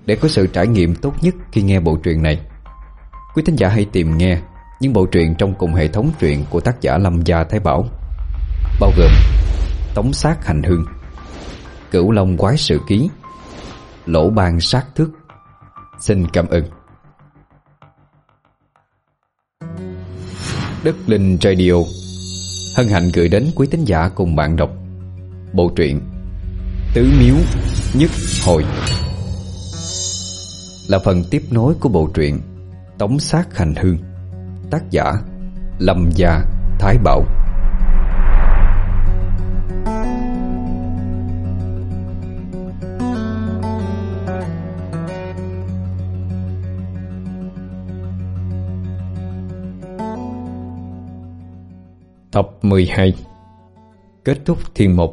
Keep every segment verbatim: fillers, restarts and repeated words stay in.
Để có sự trải nghiệm tốt nhất khi nghe bộ truyện này, quý thính giả hãy tìm nghe những bộ truyện trong cùng hệ thống truyện của tác giả Lâm Gia Thái Bảo, bao gồm Tống Sát Hành Hương, Cửu Long Quái Sự Ký, Lỗ Ban Sát Thước. Xin cảm ơn. Đất Linh Radio hân hạnh gửi đến quý thính giả cùng bạn đọc bộ truyện Tứ Miếu Nhất Hồi, là phần tiếp nối của bộ truyện Tống Sát Hành Hương, tác giả Lâm Gia Thái Bảo. Tập mười hai. Kết thúc thiên mục.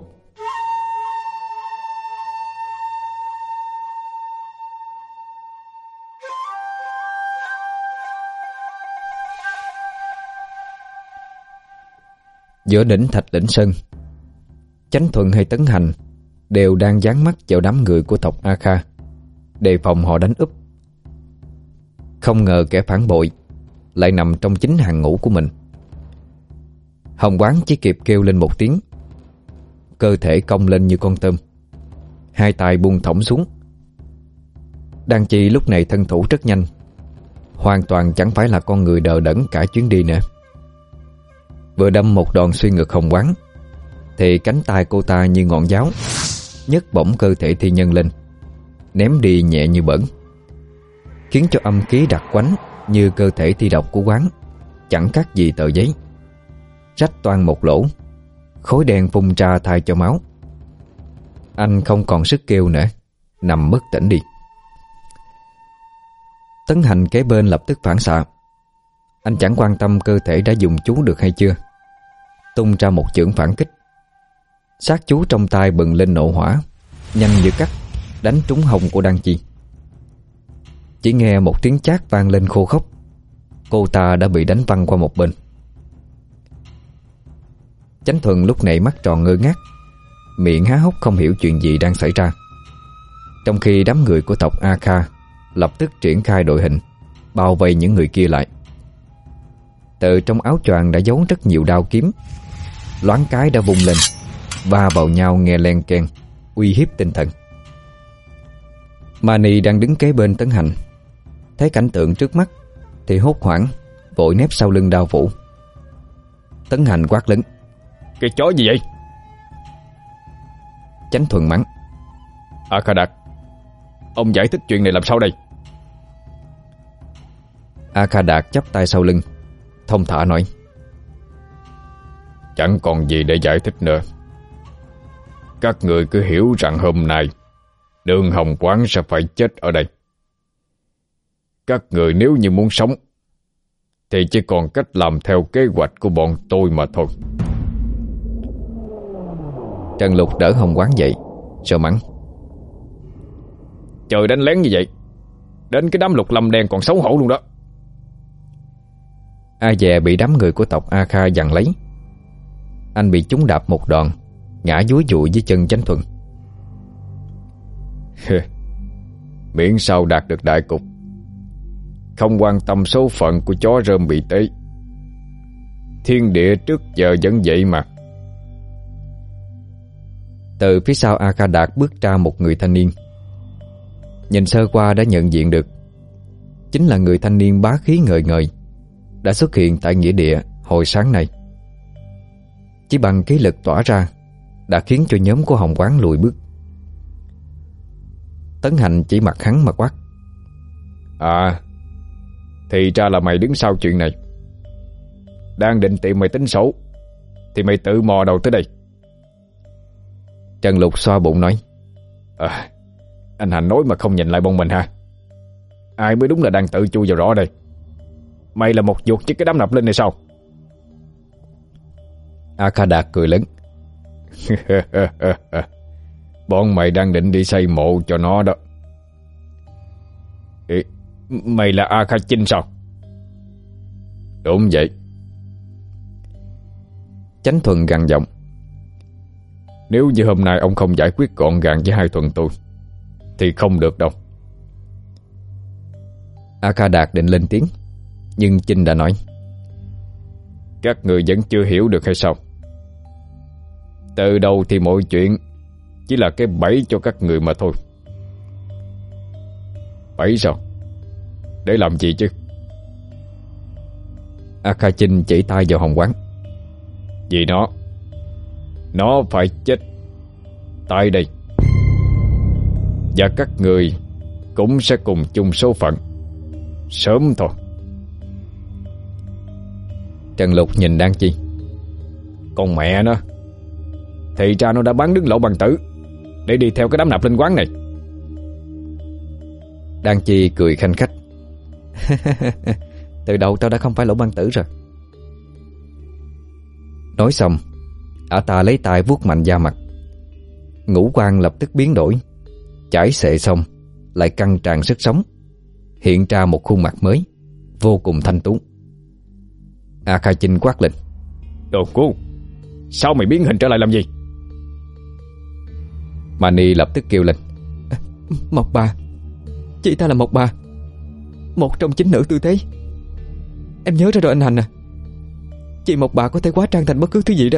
Giữa đỉnh Thạch Lĩnh Sơn, Chánh Thuận hay Tấn Hành đều đang dán mắt vào đám người của tộc A Kha, đề phòng họ đánh úp. Không ngờ kẻ phản bội lại nằm trong chính hàng ngũ của mình. Hồng Quán chỉ kịp kêu lên một tiếng, cơ thể cong lên như con tôm, hai tay buông thõng xuống. Đan Chi lúc này thân thủ rất nhanh, hoàn toàn chẳng phải là con người đờ đẫn cả chuyến đi nữa. Vừa đâm một đòn xuyên ngực Hồng Quán, thì cánh tay cô ta như ngọn giáo nhấc bổng cơ thể thi nhân lên, ném đi nhẹ như bỡn, khiến cho âm khí đặc quánh như cơ thể thi độc của Quán chẳng khác gì tờ giấy, rách toang một lỗ, khối đen phun ra thay cho máu. Anh không còn sức kêu nữa, nằm bất tỉnh đi. Tấn Hành kế bên lập tức phản xạ. Anh chẳng quan tâm cơ thể đã dùng chú được hay chưa, tung ra một chưởng phản kích. Sát chú trong tay bừng lên nộ hỏa, nhanh như cắt đánh trúng hông của Đan Chi. Chỉ nghe một tiếng chát vang lên khô khốc, cô ta đã bị đánh văng qua một bên. Chánh Thuần lúc này mắt tròn ngơ ngác, miệng há hốc không hiểu chuyện gì đang xảy ra. Trong khi đám người của tộc A Kha lập tức triển khai đội hình, bao vây những người kia lại. Từ trong áo choàng đã giấu rất nhiều đao kiếm, loáng cái đã vung lên, va vào nhau nghe len keng, uy hiếp tinh thần. Mani đang đứng kế bên Tấn Hành, thấy cảnh tượng trước mắt thì hốt hoảng, vội nép sau lưng đao phủ. Tấn Hành quát lớn: "Cái chó gì vậy?" Chánh Thuần mắng: "A Kha Đạt, ông giải thích chuyện này làm sao đây?" A Kha Đạt chắp tay sau lưng, thông thả nói: "Chẳng còn gì để giải thích nữa. Các người cứ hiểu rằng hôm nay Đường Hồng Quán sẽ phải chết ở đây. Các người nếu như muốn sống thì chỉ còn cách làm theo kế hoạch của bọn tôi mà thôi." Trần Lục đỡ Hồng Quán dậy rồi mắng: "Trời đánh lén như vậy, đến cái đám Lục Lâm đen còn xấu hổ luôn đó." A Dè bị đám người của tộc A Kha giằng lấy. Anh bị chúng đạp một đòn, ngã dúi dụi dưới chân Chánh Thuần. Miễn sao đạt được đại cục, không quan tâm số phận của chó rơm bị tế. Thiên địa trước giờ vẫn vậy mà. Từ phía sau A Kha Đạt bước ra một người thanh niên. Nhìn sơ qua đã nhận diện được, chính là người thanh niên bá khí ngời ngời đã xuất hiện tại nghĩa địa hồi sáng nay. Chỉ bằng khí lực tỏa ra đã khiến cho nhóm của Hồng Quán lùi bước. Tấn Hành chỉ mặt hắn mà quát: "À, thì ra là mày đứng sau chuyện này. Đang định tìm mày tính sổ thì mày tự mò đầu tới đây." Trần Lục xoa bụng nói: À, anh Hành nói mà không nhìn lại bọn mình ha. Ai mới đúng là đang tự chui vào rõ đây. Mày là một chuột chứ cái đám nạp linh này sao?" A Kha Đạt cười lớn: "Bọn mày đang định đi xây mộ cho nó đó." Ê, mày là A Kha Chinh sao? Đúng vậy. Chánh Thuần gằn giọng: "Nếu như hôm nay ông không giải quyết gọn gàng với hai Thuần tôi thì không được đâu. A Kha Đạt định lên tiếng, nhưng Chinh đã nói: Các người vẫn chưa hiểu được hay sao? Từ đầu thì mọi chuyện chỉ là cái bẫy cho các người mà thôi. Bẫy sao? Để làm gì chứ? A Kha Chinh chỉ tay vào Hồng Quán: Vì nó Nó phải chết tại đây, và các người cũng sẽ cùng chung số phận sớm thôi. Trần Lục nhìn Đan Chi: Con mẹ nó, thì ra nó đã bán đứng Lỗ Bằng Tử để đi theo cái đám nạp linh quán này. Đan Chi cười khanh khách: Từ đầu tao đã không phải Lỗ Băng Tử rồi. Nói xong, ả ta lấy tay vuốt mạnh da mặt. Ngũ quan lập tức biến đổi, chải xệ xong lại căng tràn sức sống, hiện ra một khuôn mặt mới, vô cùng thanh tú. A Kha Chinh quát lên: Đồ cô, sao mày biến hình trở lại làm gì? Mani lập tức kêu lên: Mộc Bà, chị ta là Mộc Bà, một trong chín nữ tư thế. Em nhớ ra rồi anh Hành à, chị Mộc Bà có thể hóa trang thành bất cứ thứ gì đó.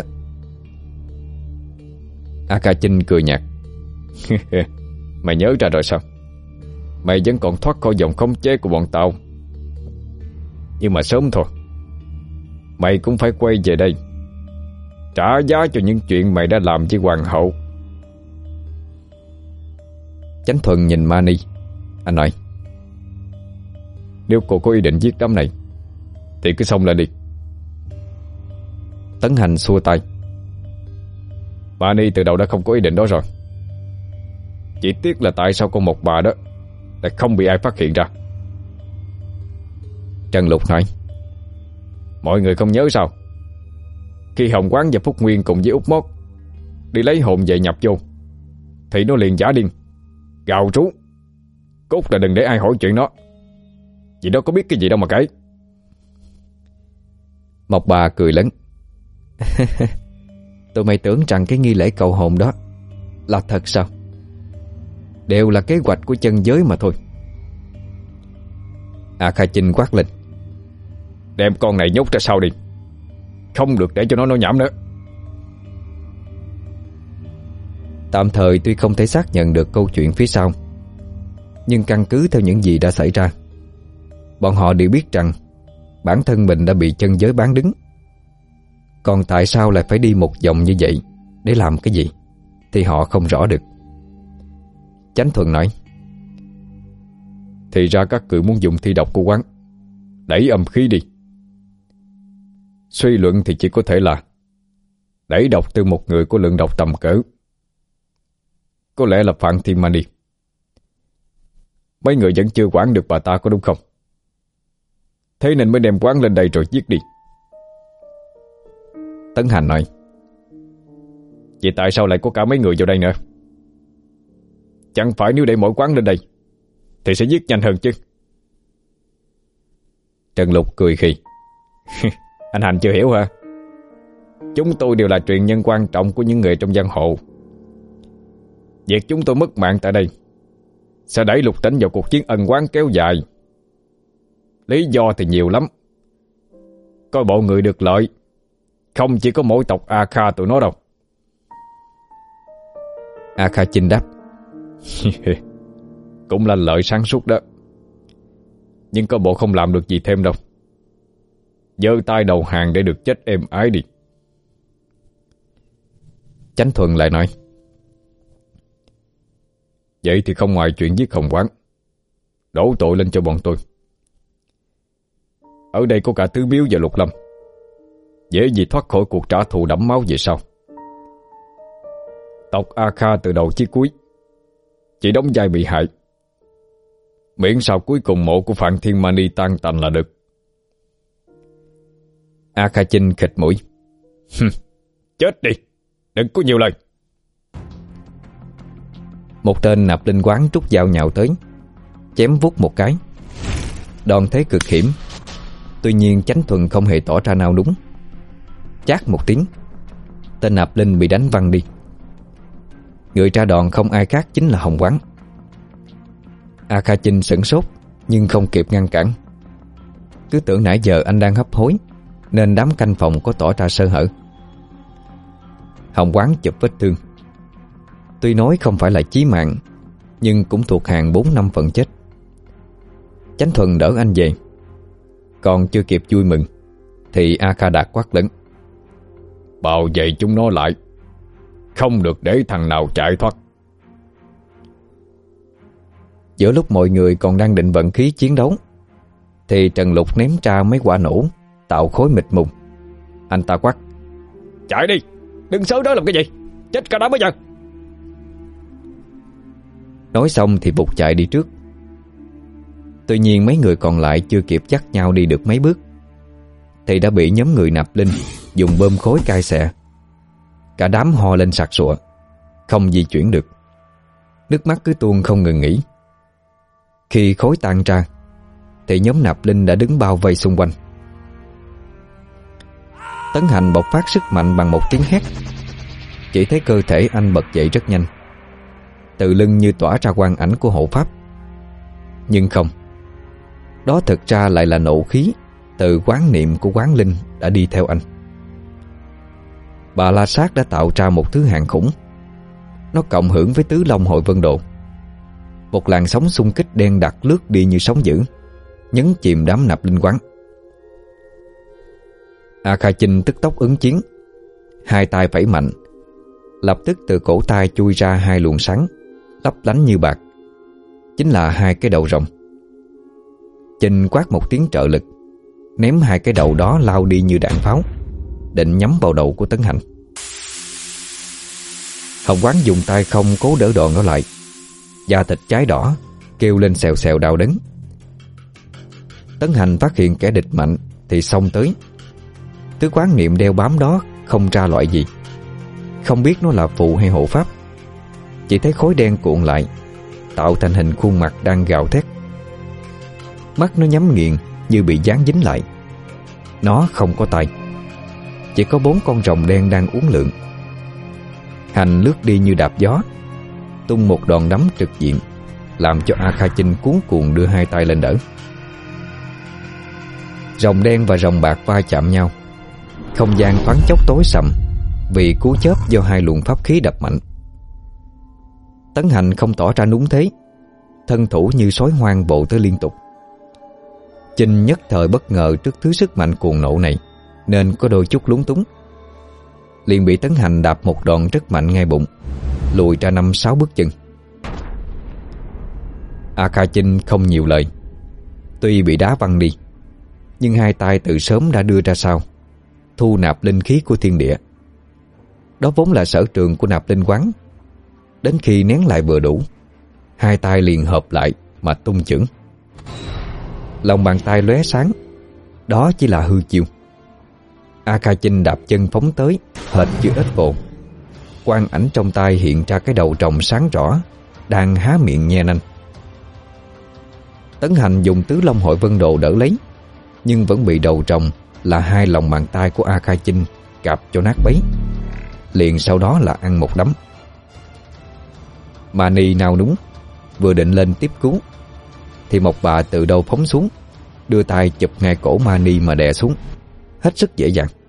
A Kha Chinh cười nhạt: Mày nhớ ra rồi sao? Mày vẫn còn thoát khỏi vòng khống chế của bọn tao. Nhưng mà sớm thôi, mày cũng phải quay về đây trả giá cho những chuyện mày đã làm với hoàng hậu. Chánh Thuần nhìn Mani, anh nói: Nếu cô có ý định giết đám này thì cứ xông lên đi. Tấn Hành xua tay: Mani từ đầu đã không có ý định đó rồi. Chỉ tiếc là tại sao con Mộc Bà đó lại không bị ai phát hiện ra. Trần Lục nói: Mọi người không nhớ sao? Khi Hồng Quán và Phúc Nguyên cùng với Út Mót đi lấy hồn về nhập vô, thì nó liền giả điên gào trú. Cốt là đừng để ai hỏi chuyện đó, vì nó có biết cái gì đâu mà kể. Mộc Bà cười lớn: Tụi mày tưởng rằng cái nghi lễ cầu hồn đó là thật sao? Đều là kế hoạch của chân giới mà thôi. A Kha Chinh quát lên: Đem con này nhốt ra sau đi, không được để cho nó nói nhảm nữa. Tạm thời tuy không thể xác nhận được câu chuyện phía sau, nhưng căn cứ theo những gì đã xảy ra, bọn họ đều biết rằng bản thân mình đã bị chân giới bán đứng. Còn tại sao lại phải đi một vòng như vậy để làm cái gì thì họ không rõ được. Chánh Thuần nói: Thì ra các cự muốn dùng thi độc của quán đẩy âm khí đi. Suy luận thì chỉ có thể là đẩy độc từ một người có lượng độc tầm cỡ, có lẽ là Phạn Thiên Mani. Mấy người vẫn chưa quản được bà ta có đúng không? Thế nên mới đem quán lên đây rồi giết đi. Tấn Hành nói: Vậy tại sao lại có cả mấy người vào đây nữa? Chẳng phải nếu để mỗi quán lên đây thì sẽ giết nhanh hơn chứ? Trần Lục cười khì: Anh Hành chưa hiểu hả? Chúng tôi đều là truyền nhân quan trọng của những người trong giang hồ. Việc chúng tôi mất mạng tại đây sẽ đẩy Lục Tỉnh vào cuộc chiến ân oán kéo dài. Lý do thì nhiều lắm. Coi bộ người được lợi không chỉ có mỗi tộc A Kha tụi nó đâu. A Kha Chinh đáp: Cũng là lợi sáng suốt đó, nhưng có bộ không làm được gì thêm đâu. Giơ tay đầu hàng để được chết êm ái đi. Chánh Thuần lại nói: Vậy thì không ngoài chuyện giết Hồng Quán, đổ tội lên cho bọn tôi. Ở đây có cả Tứ Biếu và Lục Lâm, dễ gì thoát khỏi cuộc trả thù đẫm máu về sau. Tộc A Kha từ đầu chí cuối chỉ đóng vai bị hại, miễn sao cuối cùng mộ của Phạn Thiên Mani tan tành là được. A Kha Chinh khịt mũi: Chết đi, đừng có nhiều lời. Một tên nạp linh quán rút dao nhào tới, chém vút một cái. Đòn thế cực hiểm, tuy nhiên Chánh Thuần không hề tỏ ra nào đúng. Chát một tiếng, tên nạp linh bị đánh văng đi. Người ra đòn không ai khác chính là Hồng Quán. A Kha Chinh sửng sốt, nhưng không kịp ngăn cản. Cứ tưởng nãy giờ anh đang hấp hối nên đám canh phòng có tỏ ra sơ hở. Hồng Quán chụp vết thương. Tuy nói không phải là chí mạng, nhưng cũng thuộc hàng bốn năm phần chết. Chánh Thuần đỡ anh về. Còn chưa kịp vui mừng thì A Kha Đạt quát lớn: Bảo vệ chúng nó lại, không được để thằng nào chạy thoát. Giữa lúc mọi người còn đang định vận khí chiến đấu thì Trần Lục ném ra mấy quả nổ tạo khối mịt mùng. Anh ta quát: Chạy đi, đừng sớm đó làm cái gì, chết cả đám bây giờ. Nói xong thì vụt chạy đi trước. Tuy nhiên mấy người còn lại chưa kịp dắt nhau đi được mấy bước thì đã bị nhóm người Nạp Linh dùng bơm khối cai xẻ. Cả đám ho lên sặc sụa, không di chuyển được. Nước mắt cứ tuôn không ngừng nghỉ. Khi khối tan ra thì nhóm Nạp Linh đã đứng bao vây xung quanh. Tấn Hành bộc phát sức mạnh bằng một tiếng hét. Chỉ thấy cơ thể anh bật dậy rất nhanh, từ lưng như tỏa ra quang ảnh của hộ pháp. Nhưng không, đó thực ra lại là nộ khí từ quán niệm của quán linh đã đi theo anh. Bà La Sát đã tạo ra một thứ hạng khủng. Nó cộng hưởng với tứ long hội vân độ. Một làn sóng xung kích đen đặc lướt đi như sóng dữ, nhấn chìm đám Nạp Linh quán. A Kha Chinh tức tốc ứng chiến. Hai tay phẩy mạnh, lập tức từ cổ tay chui ra hai luồng sáng lấp lánh như bạc, chính là hai cái đầu rồng. Chinh quát một tiếng trợ lực, ném hai cái đầu đó lao đi như đạn pháo, định nhắm vào đầu của Tấn Hành. Hồng Quán dùng tay không cố đỡ đòn nó lại. Da thịt cháy đỏ, kêu lên xèo xèo đau đớn. Tấn Hành phát hiện kẻ địch mạnh thì xông tới. Thứ quán niệm đeo bám đó không ra loại gì, không biết nó là phụ hay hộ pháp. Chỉ thấy khối đen cuộn lại, tạo thành hình khuôn mặt đang gào thét. Mắt nó nhắm nghiền như bị dán dính lại. Nó không có tay, chỉ có bốn con rồng đen đang uốn lượn. Hành lướt đi như đạp gió, tung một đòn đấm trực diện, làm cho A Kha Chinh cuống cuồng đưa hai tay lên đỡ. Rồng đen và rồng bạc va chạm nhau. Không gian thoáng chốc tối sầm vì cú chớp do hai luồng pháp khí đập mạnh. Tấn Hành không tỏ ra núng thế, thân thủ như sói hoang bộ tới liên tục. Chinh nhất thời bất ngờ trước thứ sức mạnh cuồng nộ này, nên có đôi chút lúng túng, liền bị Tấn Hành đạp một đòn rất mạnh ngay bụng, lùi ra năm sáu bước chân. A Kha Chinh không nhiều lời. Tuy bị đá văng đi, nhưng hai tay từ sớm đã đưa ra sau, thu nạp linh khí của thiên địa. Đó vốn là sở trường của Nạp Linh quán. Đến khi nén lại vừa đủ, hai tay liền hợp lại mà tung chưởng. Lòng bàn tay lóe sáng, đó chỉ là hư chiêu. A Kha Chinh đạp chân phóng tới, hệt như ếch vồ. Quang ảnh trong tay hiện ra cái đầu rồng sáng rõ, đang há miệng nhe nanh. Tấn Hành dùng tứ long hội vân độ đỡ lấy, nhưng vẫn bị đầu rồng là hai lòng bàn tay của A Kha Chinh cạp cho nát bấy. Liền sau đó là ăn một đấm. Mani nao núng, vừa định lên tiếp cứu thì một bà từ đâu phóng xuống, đưa tay chụp ngay cổ Mani mà đè xuống, hết sức dễ dàng.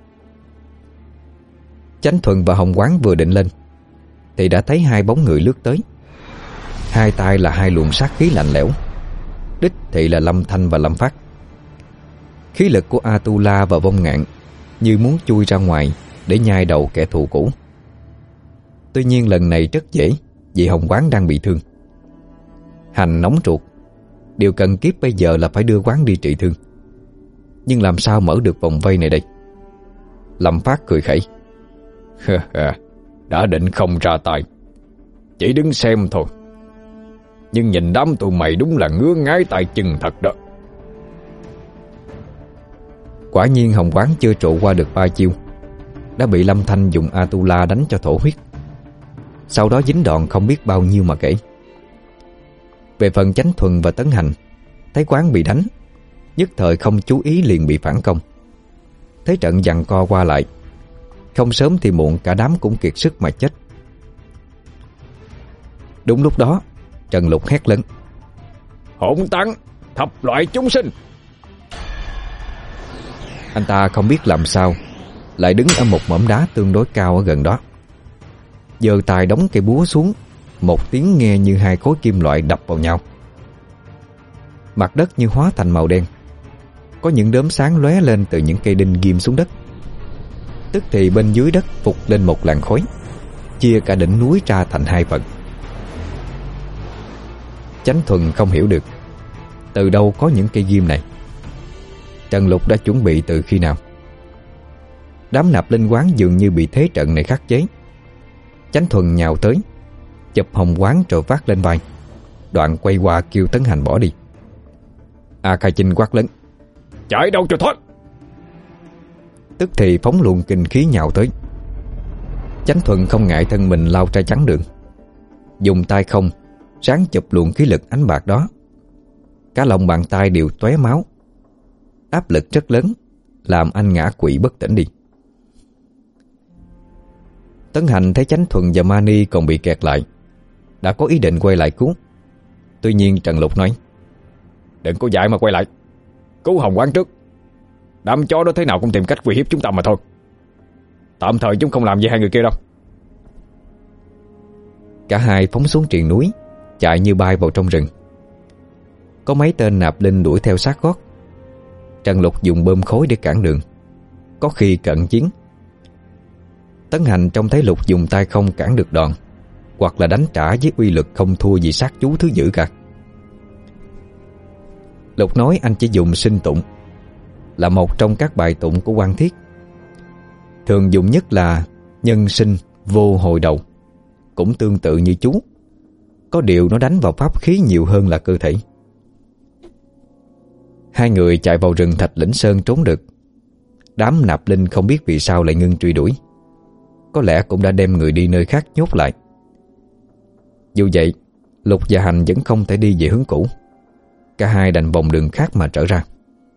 Chánh Thuần và Hồng Quán vừa định lên thì đã thấy hai bóng người lướt tới. Hai tay là hai luồng sát khí lạnh lẽo, đích thị là Lâm Thanh và Lâm Phát. Khí lực của Atula và Vong Ngạn như muốn chui ra ngoài để nhai đầu kẻ thù cũ. Tuy nhiên lần này rất dễ, vì Hồng Quán đang bị thương. Hành nóng ruột, điều cần kiếp bây giờ là phải đưa Quán đi trị thương. Nhưng làm sao mở được vòng vây này đây? Lâm Phát cười khẩy: đã định không ra tay, chỉ đứng xem thôi. Nhưng nhìn đám tụi mày đúng là ngứa ngái tay chân thật đó. Quả nhiên Hồng Quán chưa trụ qua được ba chiêu đã bị Lâm Thanh dùng Atula đánh cho thổ huyết. Sau đó dính đòn không biết bao nhiêu mà kể. Về phần Chánh Thuần và Tấn Hành, thấy Quán bị đánh, nhất thời không chú ý liền bị phản công. Thế trận giằng co qua lại, không sớm thì muộn cả đám cũng kiệt sức mà chết. Đúng lúc đó Trần Lục hét lớn: Hỗn tán, thập loại chúng sinh. Anh ta không biết làm sao lại đứng ở một mỏm đá tương đối cao ở gần đó, giơ tay đóng cây búa xuống. Một tiếng nghe như hai khối kim loại đập vào nhau. Mặt đất như hóa thành màu đen. Có những đốm sáng lóe lên từ những cây đinh ghim xuống đất. Tức thì bên dưới đất phục lên một làn khói, chia cả đỉnh núi ra thành hai phần. Chánh Thuần không hiểu được từ đâu có những cây ghim này. Trần Lục đã chuẩn bị từ khi nào? Đám nạp linh quán dường như bị thế trận này khắc chế. Chánh Thuần nhào tới, chụp hồng quán rồi vác lên vai, đoạn quay qua kêu Tấn Hành bỏ đi. A Kha Chinh quát lớn: chạy đâu cho thoát! Tức thì phóng luồng kinh khí nhào tới. Chánh Thuần không ngại thân mình lao ra chắn đường, dùng tay không ráng chụp luồng khí lực ánh bạc đó. Cả lòng bàn tay đều tóe máu. Áp lực rất lớn, làm anh ngã quỵ bất tỉnh đi. Tấn Hành thấy Chánh Thuần và Mani còn bị kẹt lại, đã có ý định quay lại cứu. Tuy nhiên Trần Lục nói: đừng có dại mà quay lại, cứu Hồng Quán trước. Đám chó đó thế nào cũng tìm cách uy hiếp chúng ta mà thôi. Tạm thời chúng không làm gì hai người kia đâu. Cả hai phóng xuống triền núi, chạy như bay vào trong rừng. Có mấy tên nạp linh đuổi theo sát gót. Trần Lục dùng bơm khối để cản đường, có khi cận chiến. Tấn Hành trông thấy Lục dùng tay không cản được đòn, hoặc là đánh trả với uy lực không thua gì sát chú thứ dữ cả. Lục nói anh chỉ dùng sinh tụng, là một trong các bài tụng của Quan Thiết. Thường dùng nhất là nhân sinh vô hồi đầu, cũng tương tự như chú, có điều nó đánh vào pháp khí nhiều hơn là cơ thể. Hai người chạy vào rừng Thạch Lĩnh Sơn trốn được. Đám nạp linh không biết vì sao lại ngưng truy đuổi, có lẽ cũng đã đem người đi nơi khác nhốt lại. Dù vậy, Lục và Hành vẫn không thể đi về hướng cũ. Cả hai đành vòng đường khác mà trở ra.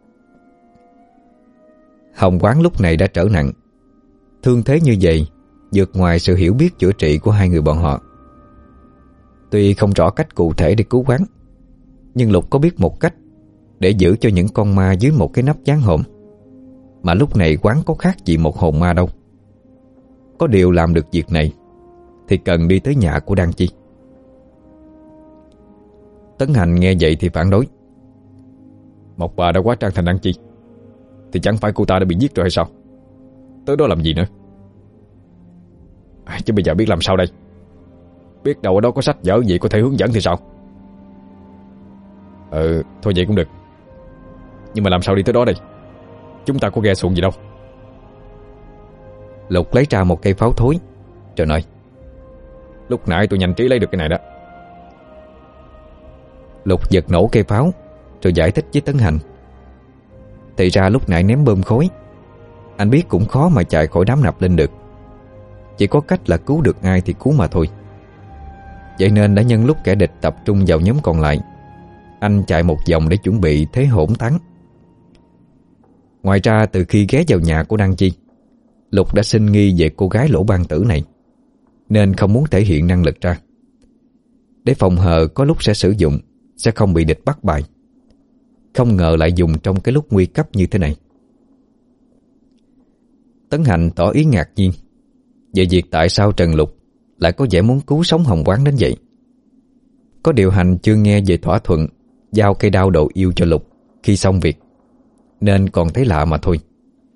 Hồng Quán lúc này đã trở nặng. Thương thế như vậy vượt ngoài sự hiểu biết chữa trị của hai người bọn họ. Tuy không rõ cách cụ thể để cứu Quán, nhưng Lục có biết một cách để giữ cho những con ma dưới một cái nắp gián hồn. Mà lúc này Quán có khác gì một hồn ma đâu. Có điều làm được việc này thì cần đi tới nhà của Đan Chi. Tấn Hành nghe vậy thì phản đối: Một bà đã quá trang thành Đan Chi thì chẳng phải cô ta đã bị giết rồi hay sao? Tới đó làm gì nữa? À, chứ bây giờ biết làm sao đây? Biết đâu ở đó có sách vở gì có thể hướng dẫn thì sao? Ừ, thôi vậy cũng được. Nhưng mà làm sao đi tới đó đây? Chúng ta có ghe xuồng gì đâu. Lục lấy ra một cây pháo thối rồi nói: Lúc nãy tôi nhanh trí lấy được cái này đó. Lục giật nổ cây pháo rồi giải thích với Tấn Hành. Thì ra lúc nãy ném bơm khối, anh biết cũng khó mà chạy khỏi đám nạp linh được. Chỉ có cách là cứu được ai thì cứu mà thôi. Vậy nên đã nhân lúc kẻ địch tập trung vào nhóm còn lại, anh chạy một vòng để chuẩn bị thế hỗn tán. Ngoài ra từ khi ghé vào nhà của Đan Chi, Lục đã sinh nghi về cô gái lỗ ban tử này, nên không muốn thể hiện năng lực ra, để phòng hờ có lúc sẽ sử dụng, sẽ không bị địch bắt bài. Không ngờ lại dùng trong cái lúc nguy cấp như thế này. Tấn Hành tỏ ý ngạc nhiên về việc tại sao Trần Lục lại có vẻ muốn cứu sống Hồng Quán đến vậy. Có điều Hành chưa nghe về thỏa thuận giao cây đao độ yêu cho Lục khi xong việc, nên còn thấy lạ mà thôi.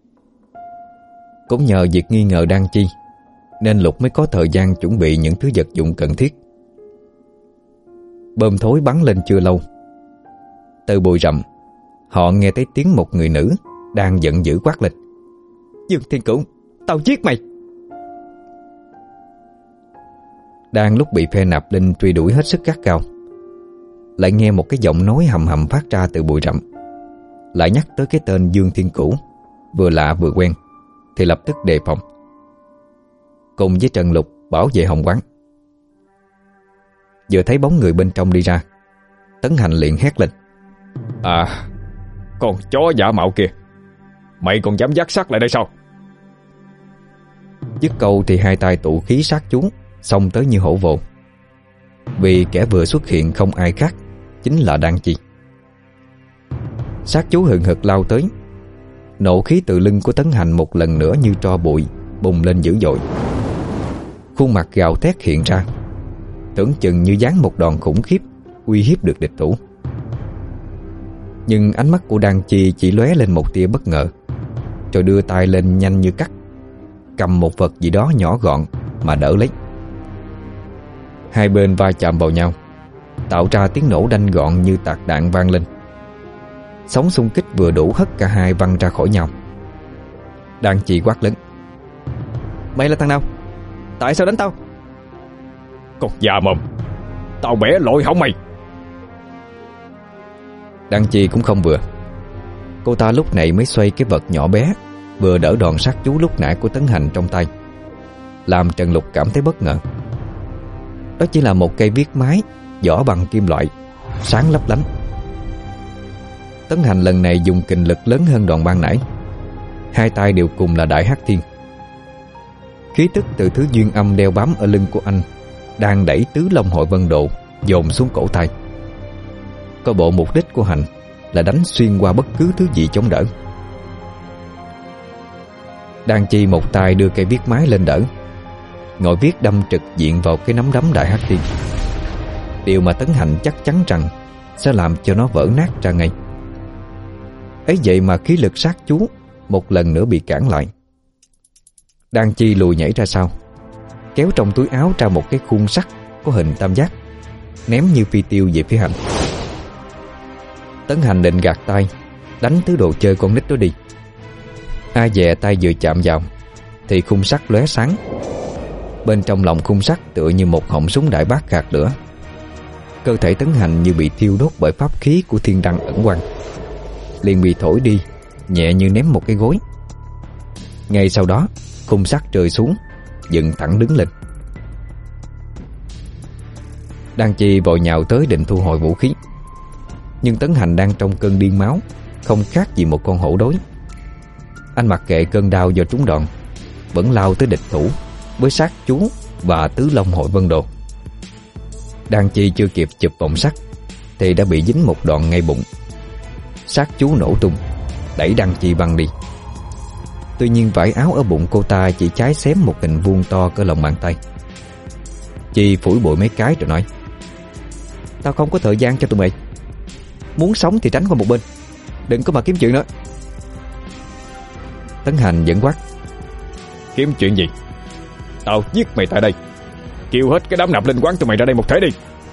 Cũng nhờ việc nghi ngờ Đan Chi, nên Lục mới có thời gian chuẩn bị những thứ vật dụng cần thiết. Bơm thối bắn lên chưa lâu, từ bụi rậm họ nghe thấy tiếng một người nữ đang giận dữ quát lên: Dương Thiên Cửu, tao giết mày! Đang lúc bị phe nạp linh truy đuổi hết sức gắt gao, lại nghe một cái giọng nói hầm hầm phát ra từ bụi rậm, lại nhắc tới cái tên Dương Thiên Cửu, vừa lạ vừa quen, thì lập tức đề phòng. Cùng với Trần Lục bảo vệ Hồng Quán. Vừa thấy bóng người bên trong đi ra, Tấn Hành liền hét lên: À, con chó giả mạo kia, mày còn dám dắt sắt lại đây sao? Dứt câu thì hai tay tụ khí sát chú xông tới như hổ vồ. Vì kẻ vừa xuất hiện không ai khác chính là Đan Chi. Sát chú hừng hực lao tới. Nộ khí từ lưng của Tấn Hành một lần nữa như tro bụi bùng lên dữ dội. Khuôn mặt gào thét hiện ra, tưởng chừng như giáng một đòn khủng khiếp uy hiếp được địch thủ. Nhưng ánh mắt của Đan Chi chỉ lóe lên một tia bất ngờ, rồi đưa tay lên nhanh như cắt, cầm một vật gì đó nhỏ gọn mà đỡ lấy. Hai bên va chạm vào nhau, tạo ra tiếng nổ đanh gọn như tạc đạn vang lên. Sóng xung kích vừa đủ hất cả hai văng ra khỏi nhau. Đan Chi quát lớn: "Mày là thằng nào? Tại sao đánh tao?" "Con già mồm, tao bẻ lội hỏng mày." Đan Chi cũng không vừa. Cô ta lúc này mới xoay cái vật nhỏ bé vừa đỡ đòn sát chú lúc nãy của Tấn Hành trong tay, làm Trần Lục cảm thấy bất ngờ. Đó chỉ là một cây viết máy vỏ bằng kim loại, sáng lấp lánh. Tấn Hành lần này dùng kình lực lớn hơn đòn ban nãy. Hai tay đều cùng là Đại Hắc Thiên. Khí tức từ thứ duyên âm đeo bám ở lưng của anh đang đẩy tứ long hội vân độ dồn xuống cổ tay. Có bộ mục đích của Hành là đánh xuyên qua bất cứ thứ gì chống đỡ. Đan Chi một tay đưa cây viết máy lên đỡ, ngòi viết đâm trực diện vào cái nắm đấm Đại Hắc Thiên. Điều mà Tấn Hành chắc chắn rằng sẽ làm cho nó vỡ nát ra ngay. Ấy vậy mà khí lực sát chú một lần nữa bị cản lại. Đan Chi lùi nhảy ra sau, kéo trong túi áo ra một cái khuôn sắt có hình tam giác, ném như phi tiêu về phía Hành. Tấn Hành định gạt tay, đánh thứ đồ chơi con nít đó đi. Ai dè tay vừa chạm vào thì khung sắt lóe sáng. Bên trong lòng khung sắt tựa như một họng súng đại bác gạt lửa. Cơ thể Tấn Hành như bị thiêu đốt bởi pháp khí của thiên đăng ẩn quang, liền bị thổi đi, nhẹ như ném một cái gối. Ngay sau đó khung sắt rơi xuống, dựng thẳng đứng lên. Đan Chi vội nhào tới định thu hồi vũ khí, nhưng Tấn Hành đang trong cơn điên máu, không khác gì một con hổ đói. Anh mặc kệ cơn đau do trúng đòn, vẫn lao tới địch thủ với sát chú và tứ long hội vân đồ. Đan Chi chưa kịp chụp vòng sắt thì đã bị dính một đòn ngay bụng. Sát chú nổ tung, đẩy Đan Chi văng đi. Tuy nhiên vải áo ở bụng cô ta chỉ cháy xém một hình vuông to cỡ lòng bàn tay. Chi phủi bụi mấy cái rồi nói: "Tao không có thời gian cho tụi mày. Muốn sống thì tránh qua một bên, đừng có mà kiếm chuyện nữa." Tấn Hành vẫn quát: "Kiếm chuyện gì? Tao giết mày tại đây. Kêu hết cái đám nạp linh quán tụi mày ra đây một thể đi."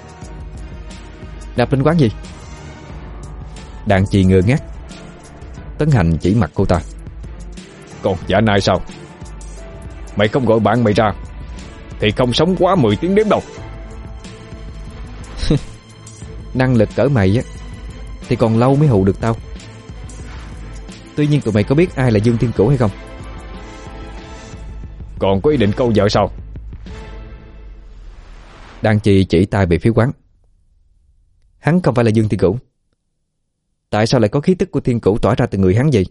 "Nạp linh quán gì?" Đan Chi ngơ ngác. Tấn Hành chỉ mặt cô ta: "Còn giả nai sao? Mày không gọi bạn mày ra thì không sống quá mười tiếng đếm đâu." Năng lực cỡ mày á thì còn lâu mới hù được tao. Tuy nhiên tụi mày có biết ai là Dương Thiên Cửu hay không? Còn có ý định câu vợ sao? Đan Chi chỉ tay về phía quán. Hắn không phải là Dương Thiên Cửu. Tại sao lại có khí tức của Thiên Cửu tỏa ra từ người hắn vậy?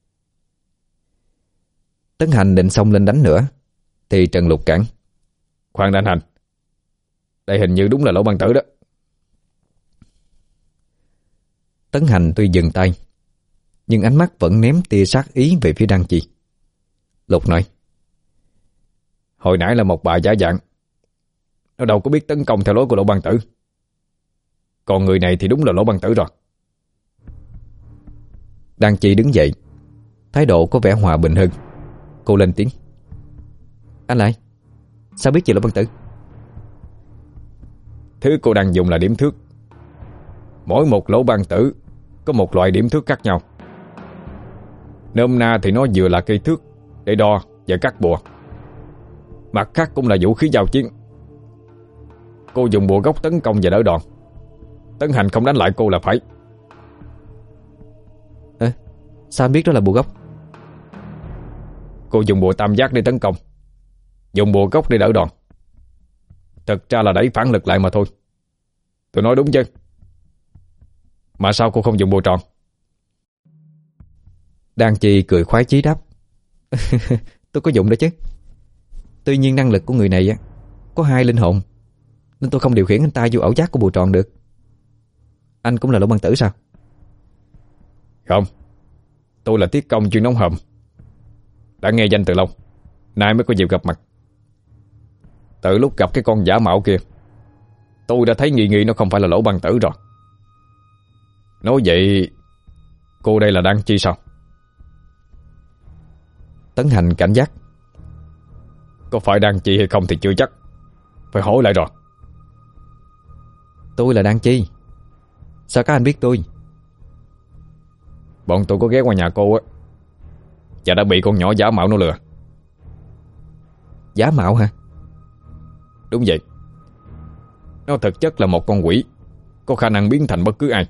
Tấn Hành định xông lên đánh nữa thì Trần Lục cản: "Khoan đã anh Hành, đây hình như đúng là Lỗ Ban Tử đó." Tấn Hành tuy dừng tay, nhưng ánh mắt vẫn ném tia sát ý về phía Đan Chi. Lục nói: "Hồi nãy là một bà giả dạng, nó đâu có biết tấn công theo lối của Lỗ Ban Tử. Còn người này thì đúng là Lỗ Ban Tử rồi." Đan Chi đứng dậy, thái độ có vẻ hòa bình hơn. Cô lên tiếng: "Anh lại, sao biết chị Lỗ Ban Tử?" "Thứ cô đang dùng là điểm thước. Mỗi một Lỗ Ban Tử có một loại điểm thước khác nhau. Nôm na thì nó vừa là cây thước để đo và cắt bùa, mặt khác cũng là vũ khí giao chiến. Cô dùng bùa gốc tấn công và đỡ đòn. Tấn Hành không đánh lại cô là phải." "Ê, sao anh biết đó là bùa gốc?" "Cô dùng bùa tam giác để tấn công, dùng bùa gốc để đỡ đòn. Thực ra là đẩy phản lực lại mà thôi. Tôi nói đúng chứ? Mà sao cô không dùng bùa tròn?" Đan Chi cười khoái chí đáp: "Tôi có dụng đó chứ. Tuy nhiên năng lực của người này á có hai linh hồn, nên tôi không điều khiển anh ta vô ảo giác của bùa tròn được. Anh cũng là Lỗ Ban Tử sao?" Không, tôi là Tiết Công chuyên nấu hầm. Đã nghe danh từ lâu, nay mới có dịp gặp mặt. Từ lúc gặp cái con giả mạo kia, tôi đã thấy nghi nghi nó không phải là Lỗ Băng Tử rồi. Nói vậy cô đây là Đan Chi sao? Tấn Hành cảnh giác. Có phải Đan Chi hay không thì chưa chắc, phải hỏi lại rồi. Tôi là Đan Chi. Sao các anh biết tôi? Bọn tôi có ghé qua nhà cô á, và đã bị con nhỏ giả mạo nó lừa. Giả mạo hả? Đúng vậy. Nó thực chất là một con quỷ, có khả năng biến thành bất cứ ai.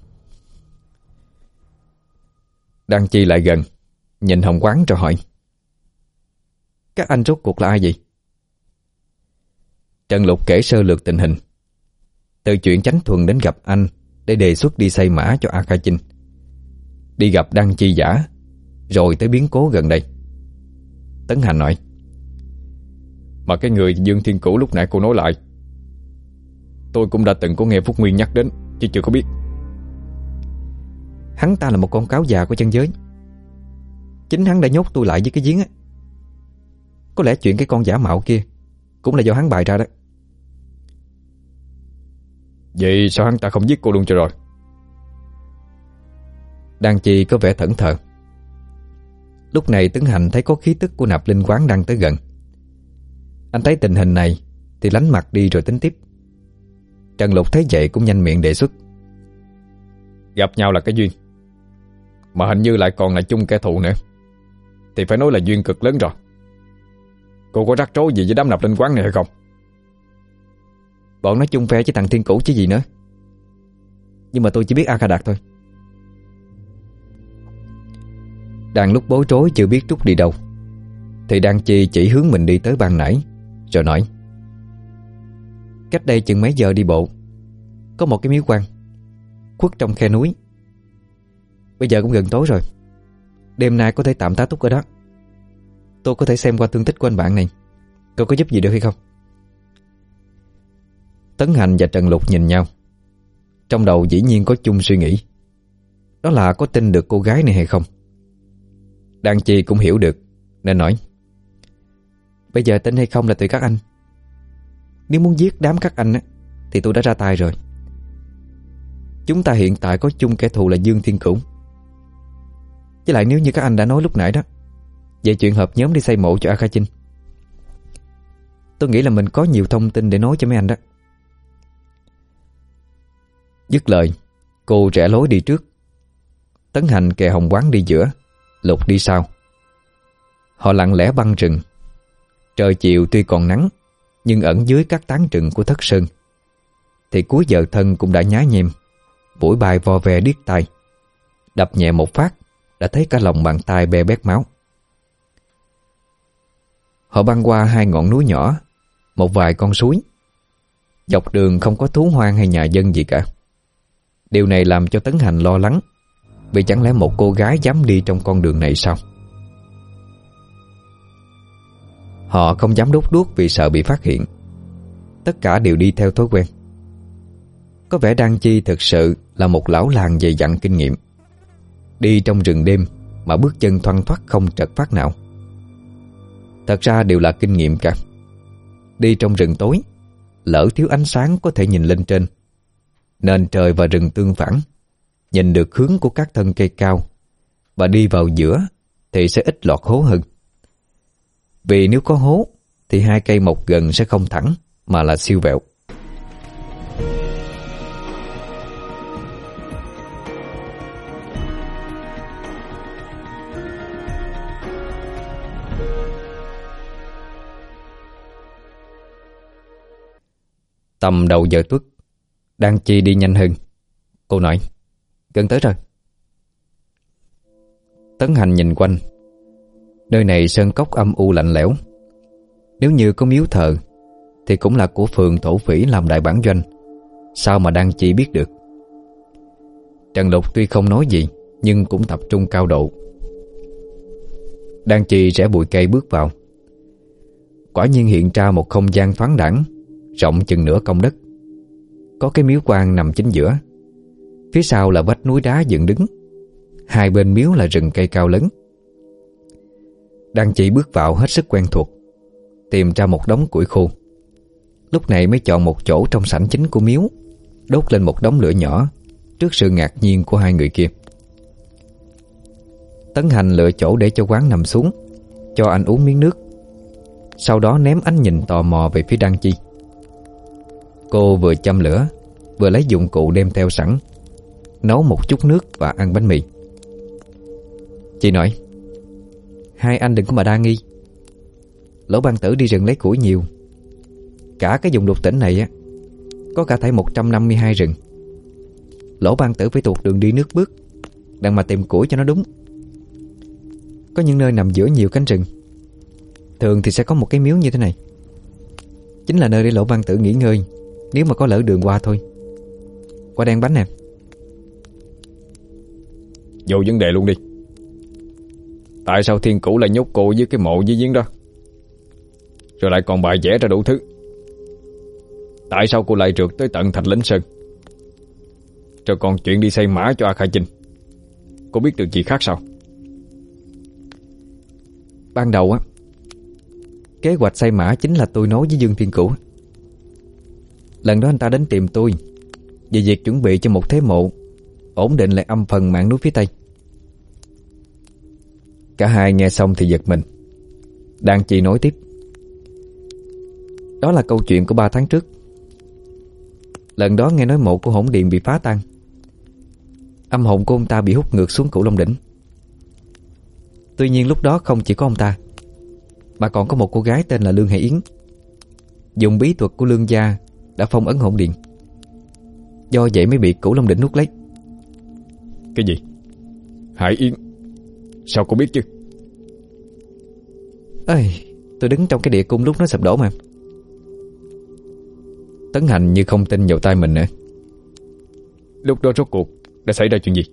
Đan Chi lại gần, nhìn Hồng Quán rồi hỏi: các anh rốt cuộc là ai vậy? Trần Lục kể sơ lược tình hình, từ chuyện Chánh Thuần đến gặp anh để đề xuất đi xây mã cho A Kha Chinh, đi gặp Đan Chi giả, rồi tới biến cố gần đây. Tấn Hành nói: mà cái người Dương Thiên Cửu lúc nãy cô nói lại, tôi cũng đã từng có nghe Phúc Nguyên nhắc đến, chứ chưa có biết. Hắn ta là một con cáo già của chân giới. Chính hắn đã nhốt tôi lại với cái giếng á. Có lẽ chuyện cái con giả mạo kia cũng là do hắn bày ra đó. Vậy sao hắn ta không giết cô luôn cho rồi? Đan Chi có vẻ thẫn thờ. Lúc này Tấn Hành thấy có khí tức của Nạp Linh Quán đang tới gần. Anh thấy tình hình này thì lánh mặt đi rồi tính tiếp. Trần Lục thấy vậy cũng nhanh miệng đề xuất: gặp nhau là cái duyên, mà hình như lại còn là chung kẻ thù nữa, thì phải nói là duyên cực lớn rồi. Cô có rắc rối gì với đám Nạp Linh Quán này hay không? Bọn nó chung phe với thằng Thiên Cửu chứ gì nữa. Nhưng mà tôi chỉ biết A Kha Đạt thôi. Đang lúc bối rối chưa biết rút đi đâu, thì Đan Chi chỉ hướng mình đi tới ban nãy, rồi nói: cách đây chừng mấy giờ đi bộ, có một cái miếu quan khuất trong khe núi. Bây giờ cũng gần tối rồi, đêm nay có thể tạm tá túc ở đó. Tôi có thể xem qua thương tích của anh bạn này, cậu có giúp gì được hay không? Tấn Hành và Trần Lục nhìn nhau, trong đầu dĩ nhiên có chung suy nghĩ, đó là có tin được cô gái này hay không. Đan Chi cũng hiểu được nên nói: bây giờ tin hay không là tùy các anh. Nếu muốn giết đám các anh á, thì tôi đã ra tay rồi. Chúng ta hiện tại có chung kẻ thù là Dương Thiên Cửu. Với lại nếu như các anh đã nói lúc nãy đó về chuyện hợp nhóm đi xây mộ cho A Kha Chinh, tôi nghĩ là mình có nhiều thông tin để nói cho mấy anh đó. Dứt lời, cô rẽ lối đi trước. Tấn Hành kè Hồng Quán đi giữa, Lục đi sau. Họ lặng lẽ băng rừng. Trời chiều tuy còn nắng, nhưng ẩn dưới các tán rừng của Thất Sơn thì cuối giờ thân cũng đã nhá nhem, buổi bài vo ve điếc tai. Đập nhẹ một phát đã thấy cả lòng bàn tay be bét máu. Họ băng qua hai ngọn núi nhỏ, một vài con suối. Dọc đường không có thú hoang hay nhà dân gì cả. Điều này làm cho Tấn Hành lo lắng, vì chẳng lẽ một cô gái dám đi trong con đường này sao? Họ không dám đốt đuốc vì sợ bị phát hiện. Tất cả đều đi theo thói quen. Có vẻ Đan Chi thực sự là một lão làng dày dặn kinh nghiệm. Đi trong rừng đêm mà bước chân thoăn thoắt không trật phát nào. Thật ra đều là kinh nghiệm cả. Đi trong rừng tối, lỡ thiếu ánh sáng có thể nhìn lên trên, nên trời và rừng tương phản, nhìn được hướng của các thân cây cao, và đi vào giữa thì sẽ ít lọt hố hơn. Vì nếu có hố thì hai cây mọc gần sẽ không thẳng mà là siêu vẹo. Tầm đầu giờ tuất, Đan Chi đi nhanh hơn. Cô nói: gần tới rồi. Tấn Hành nhìn quanh. Nơi này sơn cốc âm u lạnh lẽo. Nếu như có miếu thờ thì cũng là của phường thổ phỉ làm đại bản doanh. Sao mà Đan Chi biết được? Trần Lục tuy không nói gì, nhưng cũng tập trung cao độ. Đan Chi rẽ bụi cây bước vào. Quả nhiên hiện ra một không gian thoáng đãng, rộng chừng nửa công đất. Có cái miếu quan nằm chính giữa. Phía sau là vách núi đá dựng đứng. Hai bên miếu là rừng cây cao lớn. Đan Chi bước vào hết sức quen thuộc, tìm ra một đống củi khô. Lúc này mới chọn một chỗ trong sảnh chính của miếu, đốt lên một đống lửa nhỏ trước sự ngạc nhiên của hai người kia. Tấn Hành lựa chỗ để cho Quán nằm xuống, cho anh uống miếng nước, sau đó ném ánh nhìn tò mò về phía Đan Chi. Cô vừa châm lửa, vừa lấy dụng cụ đem theo sẵn, nấu một chút nước và ăn bánh mì. Chị nói: hai anh đừng có mà đa nghi. Lỗ Ban Tử đi rừng lấy củi nhiều. Cả cái vùng Lục Tỉnh này á, có cả thảy một trăm năm mươi hai rừng. Lỗ Ban Tử phải tuột đường đi nước bước đặng mà tìm củi cho nó đúng. Có những nơi nằm giữa nhiều cánh rừng, thường thì sẽ có một cái miếu như thế này, chính là nơi để Lỗ Ban Tử nghỉ ngơi nếu mà có lỡ đường qua thôi. Qua đen bánh nè. Vô vấn đề luôn đi. Tại sao Thiên Cửu lại nhốt cô với cái mộ dưới giếng đó, rồi lại còn bài vẽ ra đủ thứ? Tại sao cô lại trượt tới tận Thạch Lĩnh Sơn? Rồi còn chuyện đi xây mã cho A Kha Chinh, cô biết được gì khác sao? Ban đầu á, kế hoạch xây mã chính là tôi nói với Dương Thiên Cửu. Lần đó anh ta đến tìm tôi về việc chuẩn bị cho một thế mộ ổn định lại âm phần mạn núi phía Tây. Cả hai nghe xong thì giật mình. Đan Chi nói tiếp: đó là câu chuyện của ba tháng trước. Lần đó nghe nói mộ của Hỗn Điện bị phá tan, âm hồn của ông ta bị hút ngược xuống Cửu Long Đỉnh. Tuy nhiên lúc đó không chỉ có ông ta, mà còn có một cô gái tên là Lương Hải Yến, dùng bí thuật của Lương gia đã phong ấn Hỗn Điện. Do vậy mới bị Cửu Long Đỉnh nuốt lấy. Cái gì? Hải Yến? Sao cô biết chứ? Ơi, tôi đứng trong cái địa cung lúc nó sập đổ mà. Tấn Hành như không tin vào tai mình nữa. Lúc đó rốt cuộc đã xảy ra chuyện gì?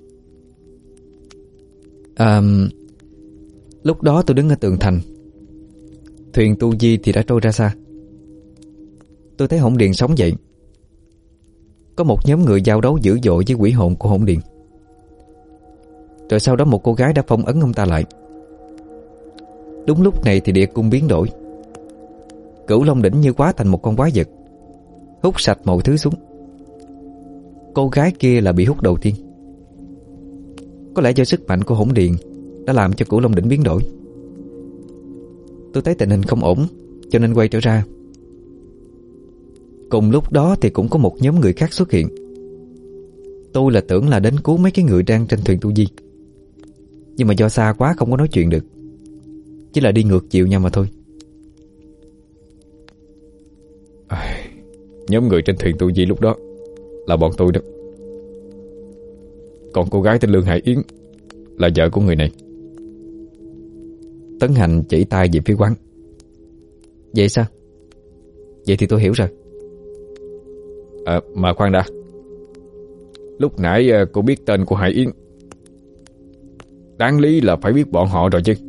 À, lúc đó tôi đứng ở tường thành, thuyền tu di thì đã trôi ra xa. Tôi thấy Hỗn Điện sống dậy. Có một nhóm người giao đấu dữ dội với quỷ hồn của Hỗn Điện. Rồi sau đó một cô gái đã phong ấn ông ta lại. Đúng lúc này thì địa cung biến đổi. Cửu Long Đỉnh như hóa thành một con quái vật, hút sạch mọi thứ xuống. Cô gái kia là bị hút đầu tiên. Có lẽ do sức mạnh của Hỗn Điện đã làm cho Cửu Long Đỉnh biến đổi. Tôi thấy tình hình không ổn, cho nên quay trở ra. Cùng lúc đó thì cũng có một nhóm người khác xuất hiện. Tôi là tưởng là đến cứu mấy cái người đang trên thuyền tu di, nhưng mà do xa quá không có nói chuyện được, chỉ là đi ngược chiều nhau mà thôi. À, nhóm người trên thuyền tu di lúc đó là bọn tôi đó. Còn cô gái tên Lương Hải Yến là vợ của người này. Tấn Hành chỉ tay về phía Quán. Vậy sao? Vậy thì tôi hiểu rồi. À, mà khoan đã. Lúc nãy cô biết tên của Hải Yến, đáng lý là phải biết bọn họ rồi chứ?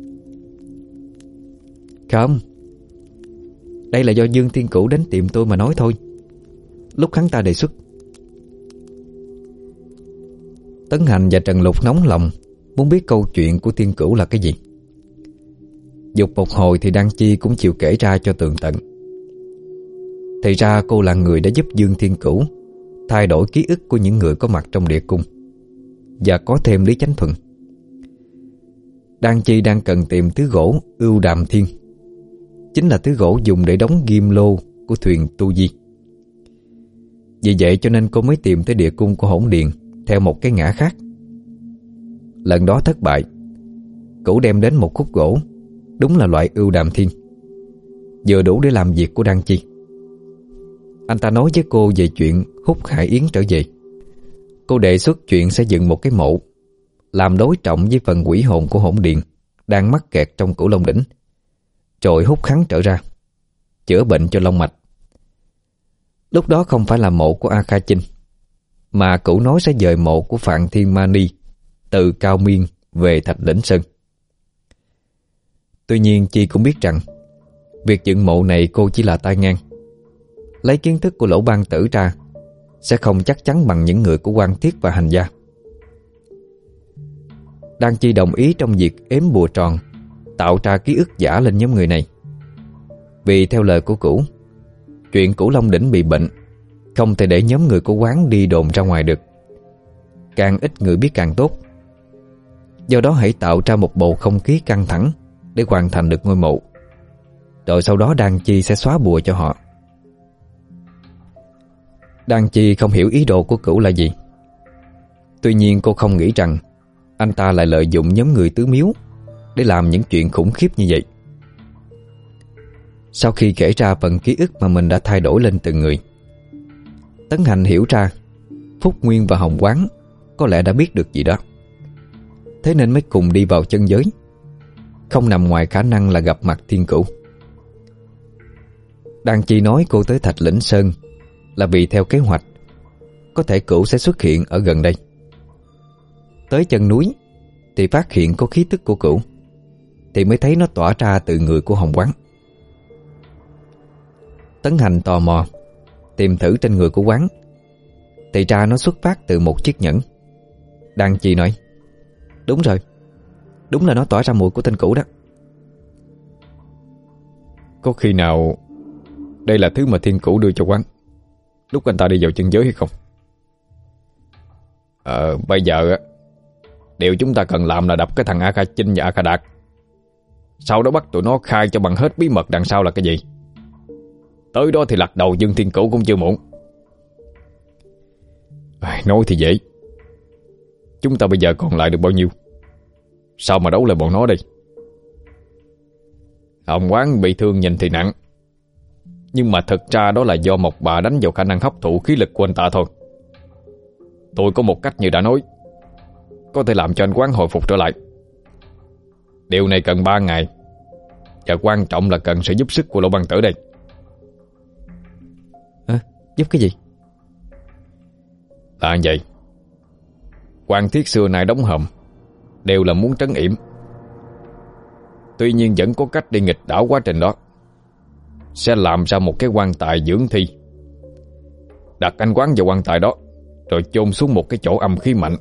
Không, đây là do Dương Thiên Cửu đến tìm tôi mà nói thôi, lúc hắn ta đề xuất. Tấn Hành và Trần Lục nóng lòng muốn biết câu chuyện của Thiên Cửu là cái gì. Dục một hồi thì Đan Chi cũng chịu kể ra cho tường tận. Thì ra cô là người đã giúp Dương Thiên Cửu thay đổi ký ức của những người có mặt trong địa cung, và có thêm Lý Chánh Thuận. Đan Chi đang cần tìm thứ gỗ Ưu Đàm Thiên, chính là thứ gỗ dùng để đóng ghim lô của thuyền tu di. Vì vậy cho nên cô mới tìm tới địa cung của Hỗn Điện theo một cái ngã khác. Lần đó thất bại, Cửu đem đến một khúc gỗ, đúng là loại Ưu Đàm Thiên, vừa đủ để làm việc của Đan Chi. Anh ta nói với cô về chuyện hút Hải Yến trở về. Cô đề xuất chuyện sẽ dựng một cái mộ làm đối trọng với phần quỷ hồn của Hỗn Điện đang mắc kẹt trong Cửu Long Đỉnh, rồi hút hắn trở ra, chữa bệnh cho long mạch. Lúc đó không phải là mộ của A Kha Chinh, mà Cửu nói sẽ dời mộ của Phạn Thiên Ma Ni từ Cao Miên về Thạch Lĩnh Sơn. Tuy nhiên Chi cũng biết rằng việc dựng mộ này cô chỉ là tai ngang. Lấy kiến thức của Lỗ Ban Tử ra sẽ không chắc chắn bằng những người của Quan Thiết và Hành Gia. Đan Chi đồng ý trong việc ếm bùa tròn, tạo ra ký ức giả lên nhóm người này. Vì theo lời của Cửu, chuyện Cửu Long Đỉnh bị bệnh không thể để nhóm người của quán đi đồn ra ngoài được. Càng ít người biết càng tốt. Do đó hãy tạo ra một bầu không khí căng thẳng để hoàn thành được ngôi mộ. Rồi sau đó Đan Chi sẽ xóa bùa cho họ. Đan Chi không hiểu ý đồ của Cửu là gì. Tuy nhiên cô không nghĩ rằng anh ta lại lợi dụng nhóm người Tứ Miếu để làm những chuyện khủng khiếp như vậy. Sau khi kể ra phần ký ức mà mình đã thay đổi lên từng người, Tấn Hành hiểu ra Phúc Nguyên và Hồng Quán có lẽ đã biết được gì đó. Thế nên mới cùng đi vào chân giới, không nằm ngoài khả năng là gặp mặt Thiên Cửu. Đan Chi nói cô tới Thạch Lĩnh Sơn là vì theo kế hoạch có thể Cửu sẽ xuất hiện ở gần đây. Tới chân núi thì phát hiện có khí tức của Cửu, thì mới thấy nó tỏa ra từ người của Hồng Quán. Tấn Hành tò mò tìm thử trên người của Quán, thì ra nó xuất phát từ một chiếc nhẫn. Đan Chi nói: đúng rồi, đúng là nó tỏa ra mùi của tên Cửu đó. Có khi nào đây là thứ mà Thiên Cửu đưa cho Quán lúc anh ta đi vào chân giới hay không? Ờ, bây giờ á, điều chúng ta cần làm là đập cái thằng A Kha Chinh và A Kha Đạt, sau đó bắt tụi nó khai cho bằng hết bí mật đằng sau là cái gì. Tới đó thì lật đầu Dương Thiên Cửu cũng chưa muộn. À, nói thì dễ, chúng ta bây giờ còn lại được bao nhiêu? Sao mà đấu lại bọn nó đây? Hồng Quán bị thương nhìn thì nặng, nhưng mà thực ra đó là do một bà đánh vào khả năng hấp thụ khí lực của anh ta thôi. Tôi có một cách như đã nói, có thể làm cho anh Quán hồi phục trở lại. Điều này cần ba ngày, và quan trọng là cần sự giúp sức của Lỗ Băng Tử đây. À, giúp cái gì? Là vậy. Quan Thiết xưa nay đóng hòm đều là muốn trấn yểm. Tuy nhiên vẫn có cách đi nghịch đảo quá trình đó. Sẽ làm ra một cái quan tài dưỡng thi, đặt anh Quán vào quan tài đó, rồi chôn xuống một cái chỗ âm khí mạnh.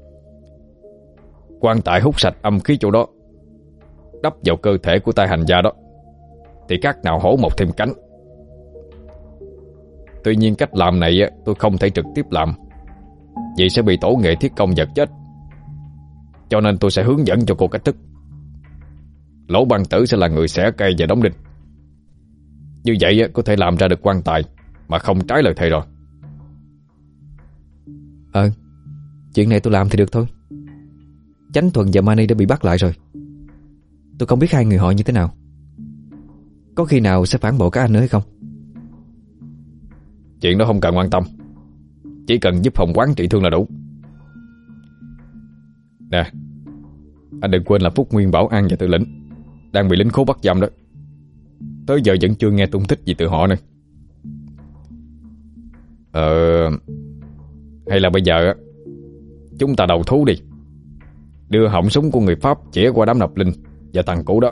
Quan tài hút sạch âm khí chỗ đó, đắp vào cơ thể của tay hành gia đó, thì các nào hổ một thêm cánh. Tuy nhiên cách làm này tôi không thể trực tiếp làm, vì sẽ bị tổ nghệ thiết công giật chết. Cho nên tôi sẽ hướng dẫn cho cô cách thức. Lỗ Băng Tử sẽ là người xẻ cây và đóng đinh. Như vậy có thể làm ra được quan tài mà không trái lời thề rồi. Ờ, chuyện này tôi làm thì được thôi. Chánh Thuần và Mani đã bị bắt lại rồi. Tôi không biết hai người họ như thế nào. Có khi nào sẽ phản bội các anh nữa hay không? Chuyện đó không cần quan tâm, chỉ cần giúp Hồng Quán trị thương là đủ. Nè, anh đừng quên là Phúc Nguyên, Bảo An và Tự Lĩnh đang bị lính khố bắt giam đó. Tới giờ vẫn chưa nghe tung tích gì từ họ nữa. Ờ, hay là bây giờ chúng ta đầu thú đi, đưa họng súng của người Pháp chĩa qua đám Nạp Linh và thằng Cũ đó.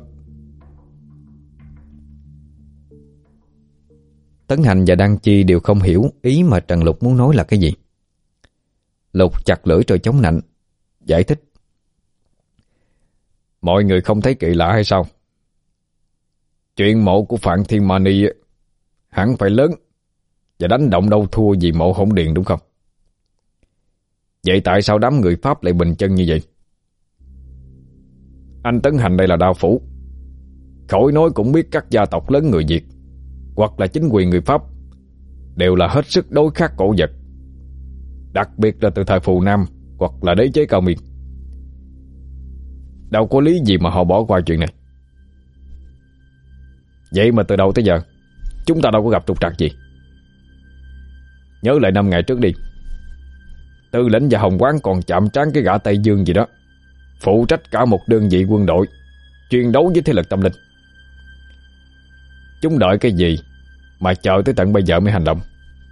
Tấn Hành và Đan Chi đều không hiểu ý mà Trần Lục muốn nói là cái gì. Lục chặt lưỡi rồi chống nạnh, giải thích: mọi người không thấy kỳ lạ hay sao? Chuyện mộ của Phạn Thiên Mani hẳn phải lớn và đánh động đâu thua gì mộ Hỗn Điền, đúng không? Vậy tại sao đám người Pháp lại bình chân như vậy? Anh Tấn Hành đây là đao phủ, khỏi nói cũng biết các gia tộc lớn người Việt hoặc là chính quyền người Pháp đều là hết sức đối kháng cổ vật, đặc biệt là từ thời Phù Nam hoặc là đế chế Cao Miên. Đâu có lý gì mà họ bỏ qua chuyện này. Vậy mà từ đầu tới giờ chúng ta đâu có gặp trục trặc gì. Nhớ lại năm ngày trước đi, Tư Lĩnh và Hồng Quán còn chạm trán cái gã Tây Dương gì đó, phụ trách cả một đơn vị quân đội chuyên đấu với thế lực tâm linh. Chúng đợi cái gì mà chờ tới tận bây giờ mới hành động?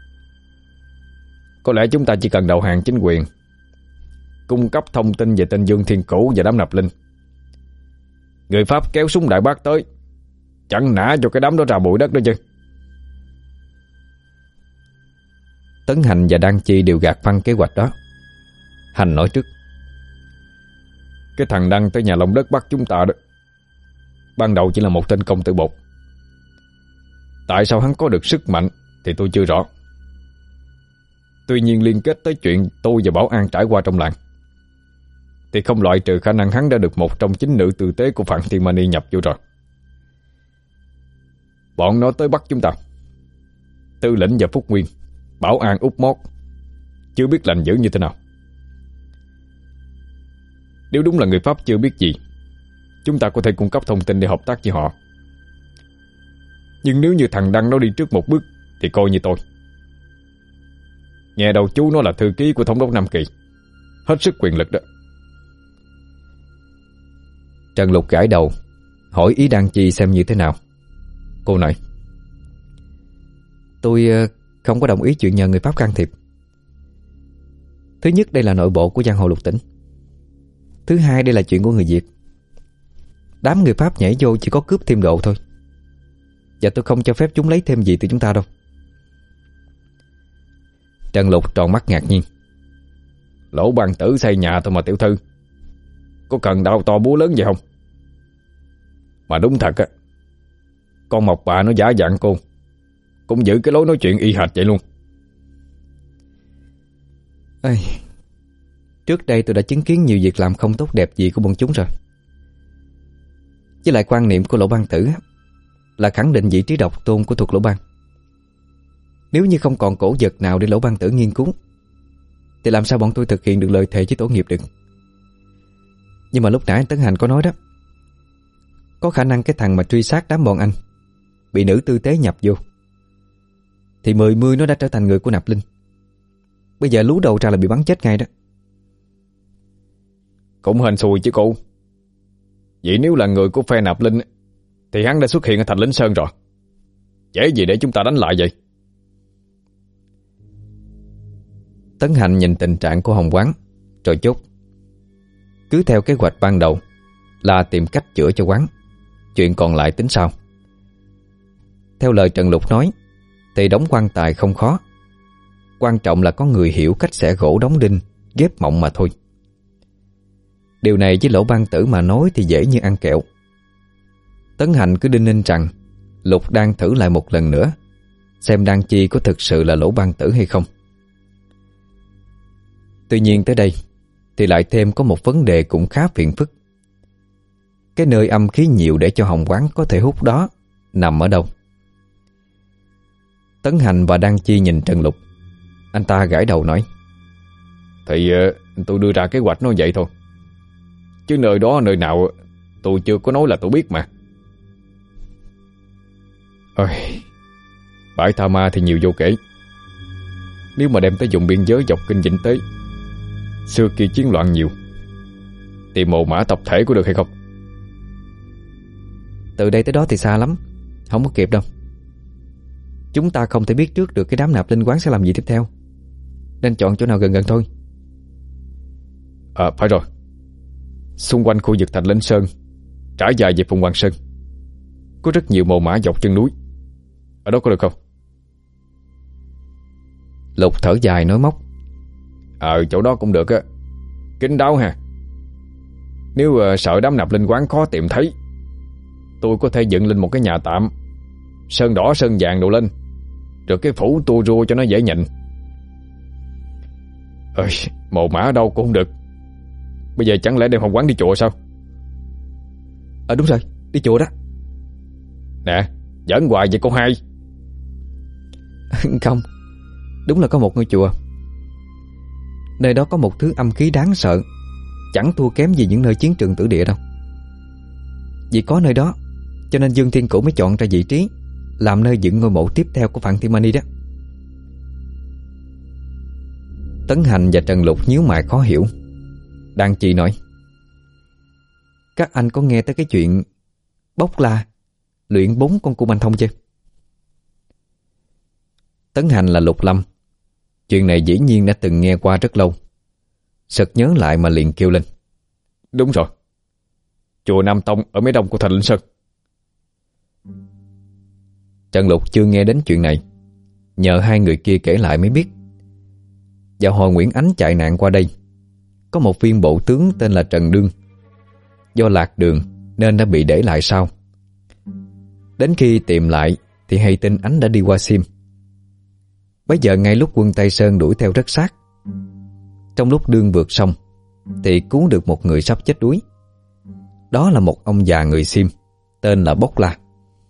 Có lẽ chúng ta chỉ cần đầu hàng chính quyền, cung cấp thông tin về tên Dương Thiên Cửu và đám Nạp Linh. Người Pháp kéo súng Đại Bác tới, chẳng nã cho cái đám đó ra bụi đất đó chứ. Tấn Hành và Đan Chi đều gạt phăng kế hoạch đó. Hành nói trước: Cái thằng Đăng tới nhà lòng đất bắt chúng ta đó, ban đầu chỉ là một tên công tử bột. Tại sao hắn có được sức mạnh thì tôi chưa rõ. Tuy nhiên liên kết tới chuyện tôi và Bảo An trải qua trong làng thì không loại trừ khả năng hắn đã được một trong chín nữ tư tế của Phạn Thiên Mani nhập vô rồi. Bọn nó tới bắt chúng ta. Tư lĩnh và Phúc Nguyên, Bảo An, Út Mót chưa biết lành dữ như thế nào. Nếu đúng là người Pháp chưa biết gì, chúng ta có thể cung cấp thông tin để hợp tác với họ. Nhưng nếu như thằng Đăng nó đi trước một bước thì coi như tôi. Nghe đầu chú nó là thư ký của thống đốc Nam Kỳ, hết sức quyền lực đó. Trần Lục gãi đầu, hỏi ý Đan Chi xem như thế nào. Cô nói: Tôi không có đồng ý chuyện nhờ người Pháp can thiệp. Thứ nhất, đây là nội bộ của giang hồ lục tỉnh. Thứ hai, đây là chuyện của người Việt. Đám người Pháp nhảy vô chỉ có cướp thêm độ thôi, và tôi không cho phép chúng lấy thêm gì từ chúng ta đâu. Trần Lục tròn mắt ngạc nhiên: Lỗ Ban Tử xây nhà thôi mà tiểu thư, có cần đào to búa lớn vậy không? Mà đúng thật á, con Mộc bà nó giả dạng cô cũng giữ cái lối nói chuyện y hệt vậy luôn. Ê, trước đây tôi đã chứng kiến nhiều việc làm không tốt đẹp gì của bọn chúng rồi. Với lại quan niệm của Lỗ Ban Tử là khẳng định vị trí độc tôn của thuật Lỗ Ban. Nếu như không còn cổ vật nào để Lỗ Ban Tử nghiên cứu thì làm sao bọn tôi thực hiện được lời thề với tổ nghiệp được. Nhưng mà lúc nãy anh Tấn Hành có nói đó, có khả năng cái thằng mà truy sát đám bọn anh bị nữ tư tế nhập vô, thì mười mươi nó đã trở thành người của Nạp Linh. Bây giờ lú đầu ra là bị bắn chết ngay đó. Cũng hên xui chứ cô. Vậy nếu là người của phe Nạp Linh thì hắn đã xuất hiện ở thành Lính Sơn rồi. Dễ gì để chúng ta đánh lại vậy? Tấn Hành nhìn tình trạng của Hồng Quán rồi chốt: Cứ theo kế hoạch ban đầu là tìm cách chữa cho quán, chuyện còn lại tính sau. Theo lời Trần Lục nói thì đóng quan tài không khó, quan trọng là có người hiểu cách xẻ gỗ đóng đinh, ghép mộng mà thôi. Điều này với Lỗ Ban Tử mà nói thì dễ như ăn kẹo. Tấn Hành cứ đinh ninh rằng Lục đang thử lại một lần nữa, xem Đan Chi có thực sự là Lỗ Ban Tử hay không. Tuy nhiên tới đây thì lại thêm có một vấn đề cũng khá phiền phức. Cái nơi âm khí nhiều để cho Hồng Quán có thể hút đó nằm ở đâu? Tấn Hành và Đan Chi nhìn Trần Lục. Anh ta gãi đầu nói: Thì uh, tôi đưa ra kế hoạch nó vậy thôi, chứ nơi đó nơi nào tôi chưa có nói là tôi biết mà. Ôi, bãi Tha Ma thì nhiều vô kể. Nếu mà đem tới vùng biên giới dọc kinh Vĩnh Tế, xưa kia chiến loạn nhiều, tìm mồ mã tập thể có được hay không? Từ đây tới đó thì xa lắm, không có kịp đâu. Chúng ta không thể biết trước được cái đám Nạp Linh quán sẽ làm gì tiếp theo, nên chọn chỗ nào gần gần thôi. À phải rồi, xung quanh khu vực thành Linh Sơn trải dài về Phùng Hoàng Sơn có rất nhiều mồ mã dọc chân núi, ở đó có được không? Lục thở dài nói móc: Ờ chỗ đó cũng được á, kín đáo ha. Nếu uh, sợ đám Nạp Linh quán khó tìm thấy, tôi có thể dựng lên một cái nhà tạm, sơn đỏ sơn vàng đồ lên, rồi cái phủ tua rua cho nó dễ nhìn. Ơi, mồ mã ở đâu cũng không được. Bây giờ chẳng lẽ đem Hồng Quán đi chùa sao? Ờ đúng rồi, đi chùa đó. Nè, giỡn hoài vậy con hai. Không, đúng là có một ngôi chùa. Nơi đó có một thứ âm khí đáng sợ, chẳng thua kém gì những nơi chiến trường tử địa đâu. Vì có nơi đó cho nên Dương Thiên Cửu mới chọn ra vị trí làm nơi dựng ngôi mộ tiếp theo của Phạn Thiên Mani đó. Tấn Hành và Trần Lục nhíu mày khó hiểu. Đan Chi nói: Các anh có nghe tới cái chuyện bốc la luyện bốn con cung anh thông chưa? Tấn Hành là Lục Lâm, chuyện này dĩ nhiên đã từng nghe qua rất lâu. Sực nhớ lại mà liền kêu lên: Đúng rồi, chùa Nam Tông ở mấy đông của thành Linh Sơn. Trần Lục chưa nghe đến chuyện này, nhờ hai người kia kể lại mới biết. Vào hồi Nguyễn Ánh chạy nạn qua đây, có một viên bộ tướng tên là Trần Đương do lạc đường nên đã bị để lại sau. Đến khi tìm lại thì hay tin Ánh đã đi qua Sim. Bây giờ ngay lúc quân Tây Sơn đuổi theo rất sát, trong lúc đương vượt sông thì cứu được một người sắp chết đuối. Đó là một ông già người Sim tên là Bốc La.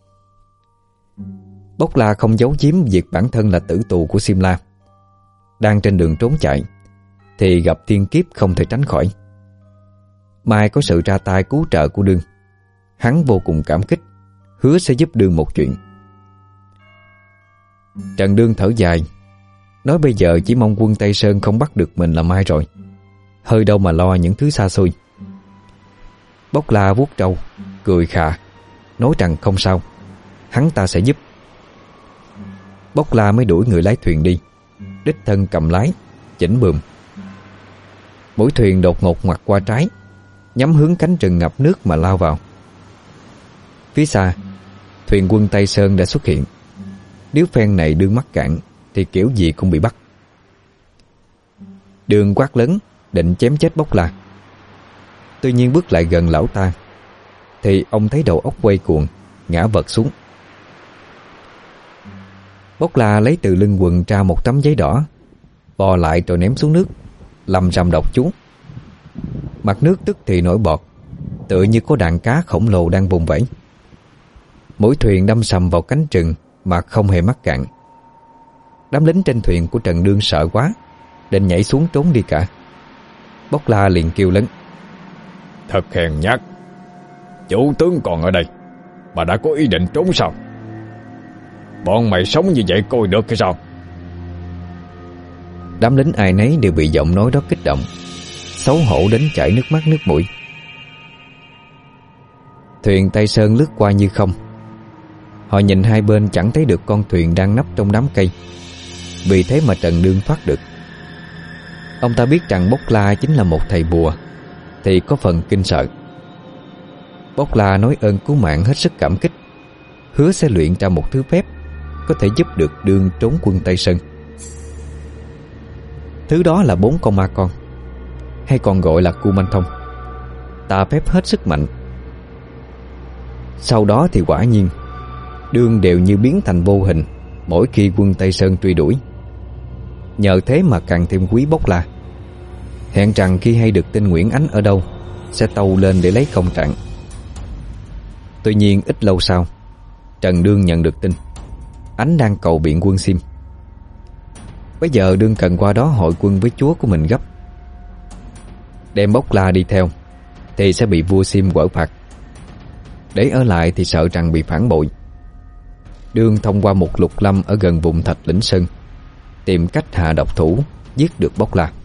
Bốc La không giấu giếm việc bản thân là tử tù của Sim La. Đang trên đường trốn chạy thì gặp thiên kiếp không thể tránh khỏi. Mai có sự ra tay cứu trợ của Đương, hắn vô cùng cảm kích, hứa sẽ giúp Đương một chuyện. Trần Đương thở dài, nói bây giờ chỉ mong quân Tây Sơn không bắt được mình là mai rồi, hơi đâu mà lo những thứ xa xôi. Bốc La vuốt trâu, cười khà, nói rằng không sao, hắn ta sẽ giúp. Bốc La mới đuổi người lái thuyền đi, đích thân cầm lái, chỉnh buồm. Mũi thuyền đột ngột ngoặt qua trái, nhắm hướng cánh rừng ngập nước mà lao vào. Phía xa, thuyền quân Tây Sơn đã xuất hiện. Nếu phen này Đương mắc cạn thì kiểu gì cũng bị bắt. Đường quát lớn định chém chết Bốc La. Tuy nhiên bước lại gần lão ta thì ông thấy đầu óc quay cuồng, ngã vật xuống. Bốc La lấy từ lưng quần ra một tấm giấy đỏ, bò lại rồi ném xuống nước, lầm rầm đọc chú. Mặt nước tức thì nổi bọt, tựa như có đàn cá khổng lồ đang vùng vẫy. Mũi thuyền đâm sầm vào cánh rừng mà không hề mắc cạn. Đám lính trên thuyền của Trần Đương sợ quá, định nhảy xuống trốn đi cả. Bốc La liền kêu lớn: Thật hèn nhát, chủ tướng còn ở đây mà đã có ý định trốn sao? Bọn mày sống như vậy coi được hay sao? Đám lính ai nấy đều bị giọng nói đó kích động, xấu hổ đến chảy nước mắt nước mũi. Thuyền Tây Sơn lướt qua như không. Họ nhìn hai bên chẳng thấy được con thuyền đang nấp trong đám cây. Vì thế mà Trần Đương thoát được. Ông ta biết rằng Bốc La chính là một thầy bùa thì có phần kinh sợ. Bốc La nói ơn cứu mạng hết sức cảm kích, hứa sẽ luyện ra một thứ phép có thể giúp được Đương trốn quân Tây Sơn. Thứ đó là bốn con ma con, hay còn gọi là cu manh thông, tà phép hết sức mạnh. Sau đó thì quả nhiên Đương đều như biến thành vô hình mỗi khi quân Tây Sơn truy đuổi. Nhờ thế mà càng thêm quý Bốc La. Hẹn rằng khi hay được tin Nguyễn Ánh ở đâu sẽ tâu lên để lấy công trạng. Tuy nhiên ít lâu sau, Trần Đương nhận được tin Ánh đang cầu biện quân Sim. Bây giờ Đương cần qua đó hội quân với chúa của mình gấp. Đem Bốc La đi theo thì sẽ bị vua Sim quở phạt. Để ở lại thì sợ rằng bị phản bội. Đương thông qua một lục lâm ở gần vùng Thạch Lĩnh Sơn tìm cách hạ độc thủ, giết được Bốc La.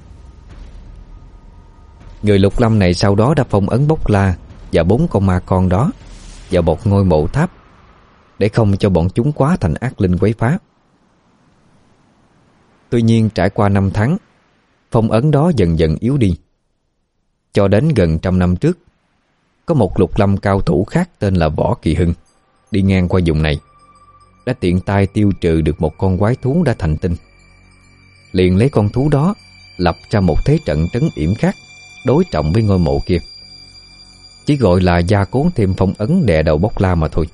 Người lục lâm này sau đó đã phong ấn Bốc La và bốn con ma con đó vào một ngôi mộ tháp để không cho bọn chúng quá thành ác linh quấy phá. Tuy nhiên trải qua năm tháng, phong ấn đó dần dần yếu đi. Cho đến gần trăm năm trước, có một lục lâm cao thủ khác tên là Võ Kỳ Hưng đi ngang qua vùng này, đã tiện tay tiêu trừ được một con quái thú đã thành tinh. Liền lấy con thú đó lập ra một thế trận trấn yểm khác đối trọng với ngôi mộ kia. Chỉ gọi là gia cố thêm phong ấn đè đầu Bốc La mà thôi.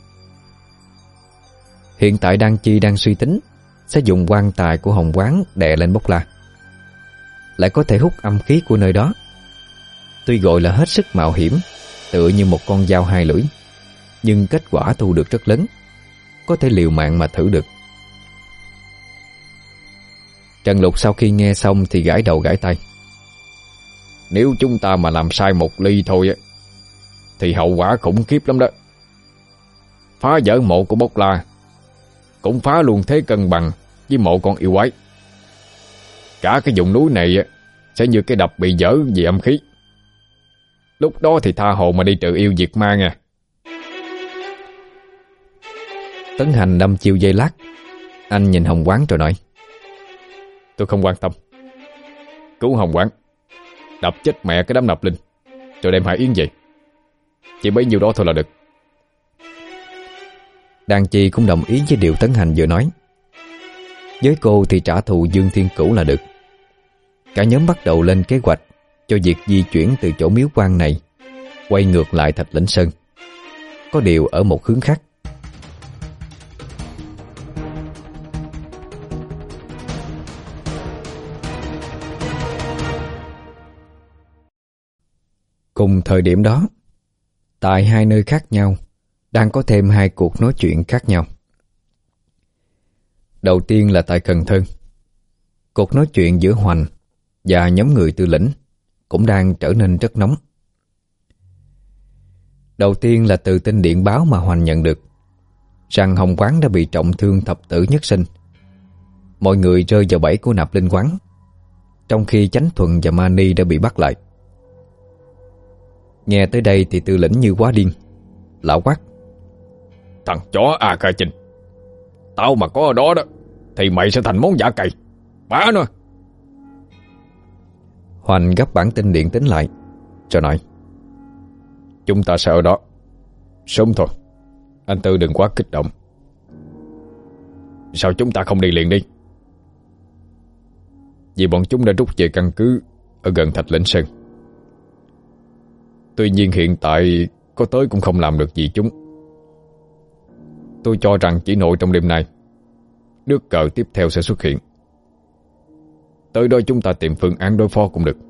Hiện tại Đan Chi đang suy tính sẽ dùng quan tài của Hồng Quán đè lên Bốc La, lại có thể hút âm khí của nơi đó. Tuy gọi là hết sức mạo hiểm, tựa như một con dao hai lưỡi, nhưng kết quả thu được rất lớn, có thể liều mạng mà thử được. Trần Lục sau khi nghe xong thì gãi đầu gãi tay. Nếu chúng ta mà làm sai một ly thôi á thì hậu quả khủng khiếp lắm đó. Phá vỡ mộ của Bốc La cũng phá luôn thế cân bằng với mộ con yêu quái. Cả cái vùng núi này á sẽ như cái đập bị vỡ vì âm khí. Lúc đó thì tha hồ mà đi trừ yêu diệt ma nha. Tấn Hành đâm chiêu dây lát. Anh nhìn Hồng Quán rồi nói: Tôi không quan tâm. Cứu Hồng Quán, đập chết mẹ cái đám nạp linh, rồi đem Hải Yến về. Chỉ bấy nhiêu đó thôi là được. Đan Chi cũng đồng ý với điều Tấn Hành vừa nói. Với cô thì trả thù Dương Thiên Cửu là được. Cả nhóm bắt đầu lên kế hoạch cho việc di chuyển từ chỗ miếu quan này quay ngược lại Thạch Lĩnh Sơn, có điều ở một hướng khác. Cùng thời điểm đó, tại hai nơi khác nhau đang có thêm hai cuộc nói chuyện khác nhau. Đầu tiên là tại Cần Thơ. Cuộc nói chuyện giữa Hoành và nhóm người Tư Lĩnh cũng đang trở nên rất nóng. Đầu tiên là từ tin điện báo mà Hoành nhận được rằng Hồng Quán đã bị trọng thương thập tử nhất sinh. Mọi người rơi vào bẫy của Nạp Linh Quán, trong khi Chánh Thuần và Mani đã bị bắt lại. Nghe tới đây thì Tư Lĩnh như quá điên. Lão quát: Thằng chó A Kha Chinh, tao mà có ở đó đó thì mày sẽ thành món giả cày. Bả nó. Hoành gấp bản tin điện tính lại rồi nói: Chúng ta sẽ ở đó sớm thôi. Anh Tư đừng quá kích động. Sao chúng ta không đi liền đi? Vì bọn chúng đã rút về căn cứ ở gần Thạch Lĩnh Sơn. Tuy nhiên hiện tại có tới cũng không làm được gì chúng. Tôi cho rằng chỉ nội trong đêm nay nước cờ tiếp theo sẽ xuất hiện. Tới đó chúng ta tìm phương án đối phó cũng được.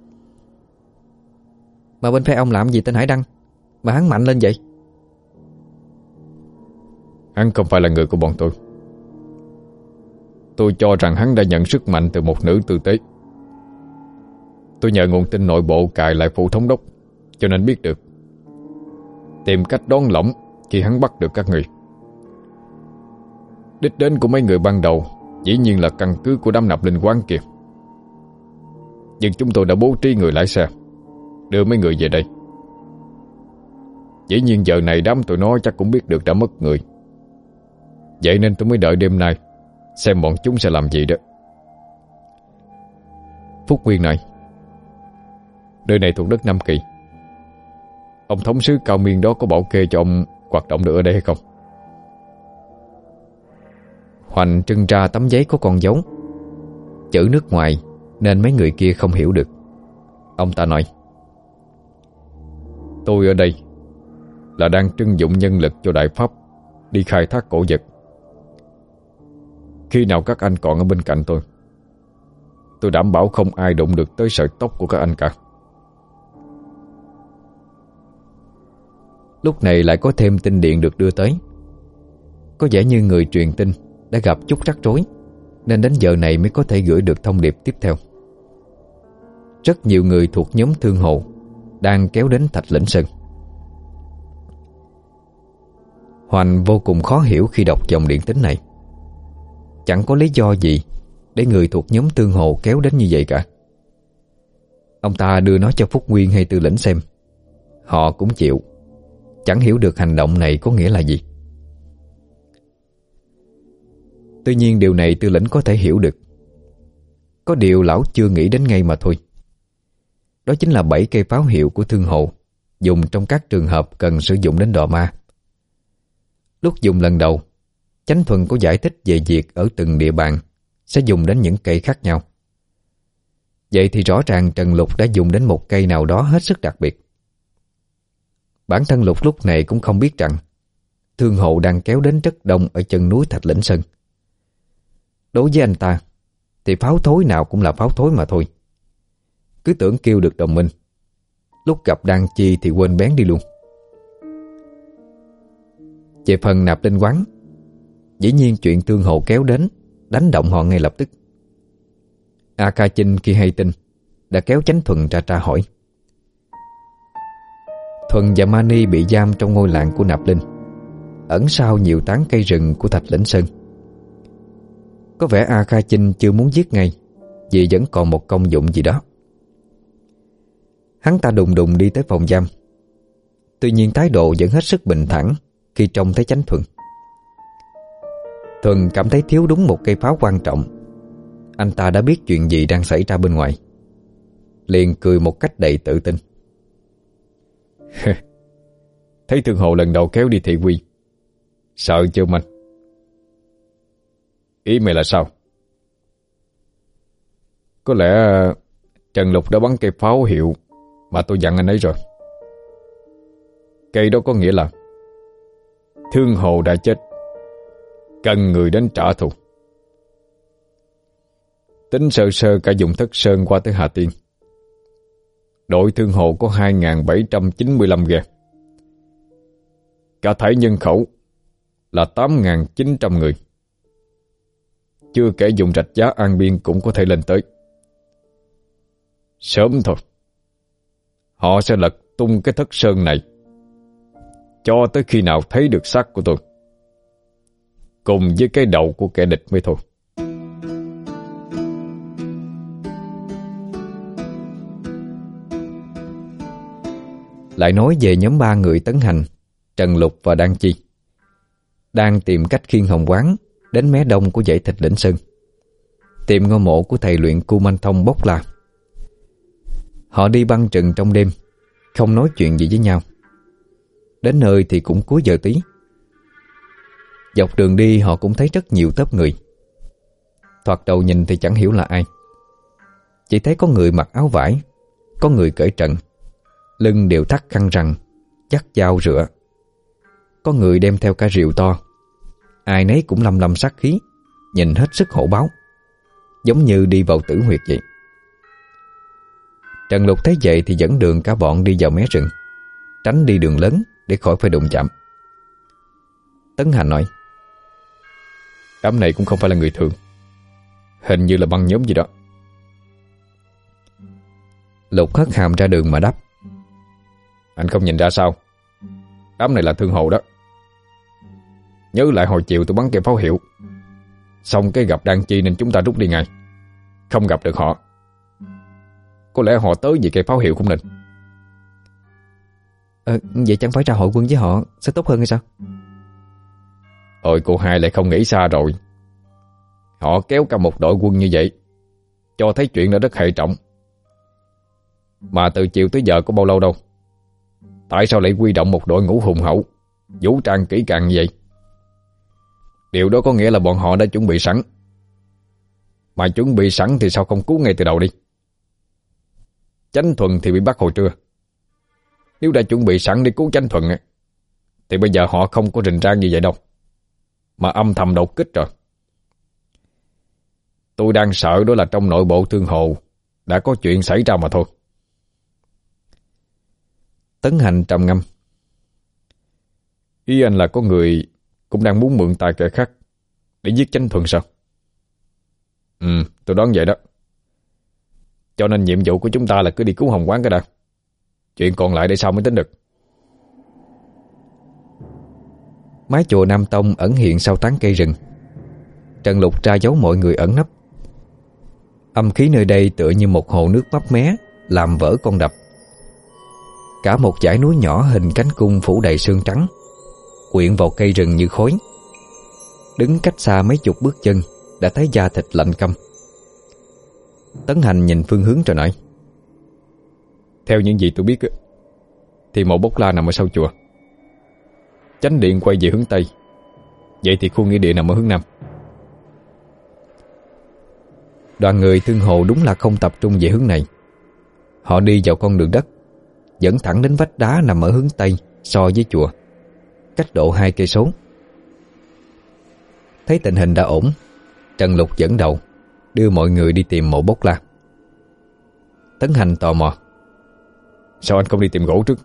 Mà bên phe ông làm gì tên Hải Đăng mà hắn mạnh lên vậy? Hắn không phải là người của bọn tôi. Tôi cho rằng hắn đã nhận sức mạnh từ một nữ tư tế. Tôi nhờ nguồn tin nội bộ cài lại phủ thống đốc, cho nên biết được tìm cách đón lỏng khi hắn bắt được các người. Đích đến của mấy người ban đầu dĩ nhiên là căn cứ của đám Nạp Linh Quán kia. Nhưng chúng tôi đã bố trí người lái xe đưa mấy người về đây. Dĩ nhiên giờ này đám tụi nó chắc cũng biết được đã mất người. Vậy nên tôi mới đợi đêm nay xem bọn chúng sẽ làm gì đó. Phúc Nguyên này: Nơi này thuộc đất Nam Kỳ. Ông thống sứ Cao Miên đó có bảo kê cho ông hoạt động được ở đây hay không? Hoành trưng ra tấm giấy có con dấu. Chữ nước ngoài nên mấy người kia không hiểu được. Ông ta nói: Tôi ở đây là đang trưng dụng nhân lực cho Đại Pháp đi khai thác cổ vật. Khi nào các anh còn ở bên cạnh tôi, tôi đảm bảo không ai đụng được tới sợi tóc của các anh cả. Lúc này lại có thêm tin điện được đưa tới. Có vẻ như người truyền tin đã gặp chút rắc rối, nên đến giờ này mới có thể gửi được thông điệp tiếp theo. Rất nhiều người thuộc nhóm Thương Hồ đang kéo đến Thạch Lĩnh Sơn. Hoành vô cùng khó hiểu khi đọc dòng điện tín này. Chẳng có lý do gì để người thuộc nhóm Thương Hồ kéo đến như vậy cả. Ông ta đưa nó cho Phúc Nguyên hay Tư Lĩnh xem. Họ cũng chịu. Chẳng hiểu được hành động này có nghĩa là gì. Tuy nhiên điều này Tư Lĩnh có thể hiểu được. Có điều lão chưa nghĩ đến ngay mà thôi. Đó chính là bảy cây pháo hiệu của Thương Hồ, dùng trong các trường hợp cần sử dụng đến đò ma. Lúc dùng lần đầu, Chánh Thuần có giải thích về việc ở từng địa bàn sẽ dùng đến những cây khác nhau. Vậy thì rõ ràng Trần Lục đã dùng đến một cây nào đó hết sức đặc biệt. Bản thân Lục lúc này cũng không biết rằng Thương Hồ đang kéo đến rất đông ở chân núi Thạch Lĩnh Sơn. Đối với anh ta thì pháo thối nào cũng là pháo thối mà thôi. Cứ tưởng kêu được đồng minh, lúc gặp Đan Chi thì quên bén đi luôn. Về phần Nạp Linh Quán, dĩ nhiên chuyện Thương Hồ kéo đến đánh động họ ngay lập tức. A Kha Chinh khi hay tin đã kéo Chánh Thuần ra tra hỏi. Thuần và Mani bị giam trong ngôi làng của Nạp Linh, ẩn sau nhiều tán cây rừng của Thạch Lĩnh Sơn. Có vẻ A Kha Chinh chưa muốn giết ngay, vì vẫn còn một công dụng gì đó. Hắn ta đùng đùng đi tới phòng giam. Tuy nhiên thái độ vẫn hết sức bình thản khi trông thấy Chánh Thuần. Thuần cảm thấy thiếu đúng một cây pháo quan trọng. Anh ta đã biết chuyện gì đang xảy ra bên ngoài, liền cười một cách đầy tự tin. Thấy Thương Hồ lần đầu kéo đi thị quy, sợ chưa mình? Ý mày là sao? Có lẽ Trần Lục đã bắn cây pháo hiệu mà tôi dặn anh ấy rồi. cây đó có nghĩa là Thương Hồ đã chết, cần người đến trả thù. Tính sơ sơ cả vùng Thất Sơn qua tới Hà Tiên, đội Thương Hồ có hai nghìn bảy trăm chín mươi lăm ghe, cả thảy nhân khẩu là tám nghìn chín trăm người. Chưa kể vùng Rạch Giá An Biên cũng có thể lên tới. Sớm thôi, họ sẽ lật tung cái Thất Sơn này cho tới khi nào thấy được xác của tôi, cùng với cái đầu của kẻ địch mới thôi. Lại nói về nhóm ba người Tấn Hành, Trần Lục và Đan Chi đang tìm cách khiêng Hồng Quán đến mé đông của dãy Thạch Lĩnh Sơn, tìm ngôi mộ của thầy luyện Cu Manh Thông Bốc La. Họ đi băng rừng trong đêm, không nói chuyện gì với nhau. Đến nơi thì cũng cuối giờ tí. Dọc đường đi họ cũng thấy rất nhiều tớp người. Thoạt đầu nhìn thì chẳng hiểu là ai. Chỉ thấy có người mặc áo vải, có người cởi trần, lưng đều thắt khăn rằn, dắt dao rửa. Có người đem theo cả rìu to. Ai nấy cũng lăm lăm sát khí, nhìn hết sức hổ báo, giống như đi vào tử huyệt vậy. Trần Lục thấy vậy thì dẫn đường cả bọn đi vào mé rừng, tránh đi đường lớn để khỏi phải đụng chạm. Tấn Hành nói: Đám này cũng không phải là người thường, hình như là băng nhóm gì đó. Lục hất hàm ra đường mà đáp: Anh không nhìn ra sao? Đám này là Thương Hồ đó. Nhớ lại hồi chiều tôi bắn cây pháo hiệu, xong cái gặp Đan Chi nên chúng ta rút đi ngay, không gặp được họ. Có lẽ họ tới vì cây pháo hiệu cũng nên. Ờ, vậy chẳng phải ra hội quân với họ sẽ tốt hơn hay sao? Ôi cô hai lại không nghĩ xa rồi. Họ kéo cả một đội quân như vậy, cho thấy chuyện đã rất hệ trọng. Mà từ chiều tới giờ có bao lâu đâu, tại sao lại huy động một đội ngũ hùng hậu, vũ trang kỹ càng như vậy? Điều đó có nghĩa là bọn họ đã chuẩn bị sẵn. Mà chuẩn bị sẵn thì sao không cứu ngay từ đầu đi? Chánh Thuần thì bị bắt hồi trưa. Nếu đã chuẩn bị sẵn để cứu Chánh Thuần thì bây giờ họ không có rình rang như vậy đâu, mà âm thầm đột kích rồi. Tôi đang sợ đó là trong nội bộ Thương Hồ đã có chuyện xảy ra mà thôi. Tấn Hành trầm ngâm: Ý anh là có người cũng đang muốn mượn tài kẻ khác để giết Chánh Thuần sao? Ừ, tôi đoán vậy đó. Cho nên nhiệm vụ của chúng ta là cứ đi cứu Hồng Quán cái đã. Chuyện còn lại để sau mới tính được. Mái chùa Nam Tông ẩn hiện sau tán cây rừng. Trần Lục tra giấu mọi người ẩn nấp. Âm khí nơi đây tựa như một hồ nước mấp mé, làm vỡ con đập. Cả một dãy núi nhỏ hình cánh cung phủ đầy sương trắng, quyện vào cây rừng như khói. Đứng cách xa mấy chục bước chân đã thấy da thịt lạnh căm. Tấn Hành nhìn phương hướng rồi nói: Theo những gì tôi biết thì mộ Bốc La nằm ở sau chùa, chánh điện quay về hướng Tây. Vậy thì khu nghĩa địa nằm ở hướng Nam. Đoàn người Thương Hồ đúng là không tập trung về hướng này. Họ đi vào con đường đất dẫn thẳng đến vách đá nằm ở hướng Tây so với chùa, cách độ hai cây số. Thấy tình hình đã ổn, Trần Lục dẫn đầu đưa mọi người đi tìm mộ Bốc La. Tấn Hành tò mò: Sao anh không đi tìm gỗ trước?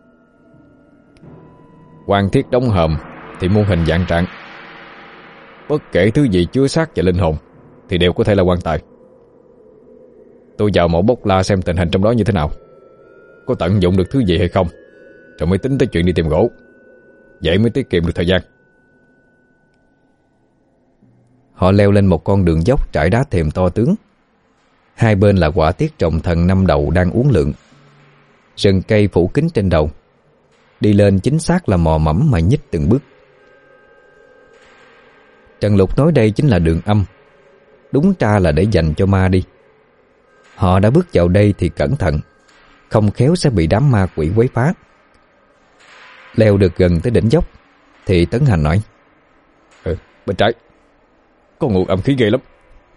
Quan thiết đóng hòm thì muôn hình dạng trạng, bất kể thứ gì chứa xác và linh hồn thì đều có thể là quan tài. Tôi vào mộ Bốc La xem tình hình trong đó như thế nào, có tận dụng được thứ gì hay không, rồi mới tính tới chuyện đi tìm gỗ. Vậy mới tiết kiệm được thời gian. Họ leo lên một con đường dốc trải đá thềm to tướng. Hai bên là quả tiết trọng thần năm đầu đang uốn lượn, rừng cây phủ kín trên đầu. Đi lên chính xác là mò mẫm mà nhích từng bước. Trần Lục nói đây chính là đường âm, đúng ra là để dành cho ma đi. Họ đã bước vào đây thì cẩn thận, không khéo sẽ bị đám ma quỷ quấy phá. Leo được gần tới đỉnh dốc thì Tấn Hành nói: Ừ, bên trái có nguồn âm khí ghê lắm.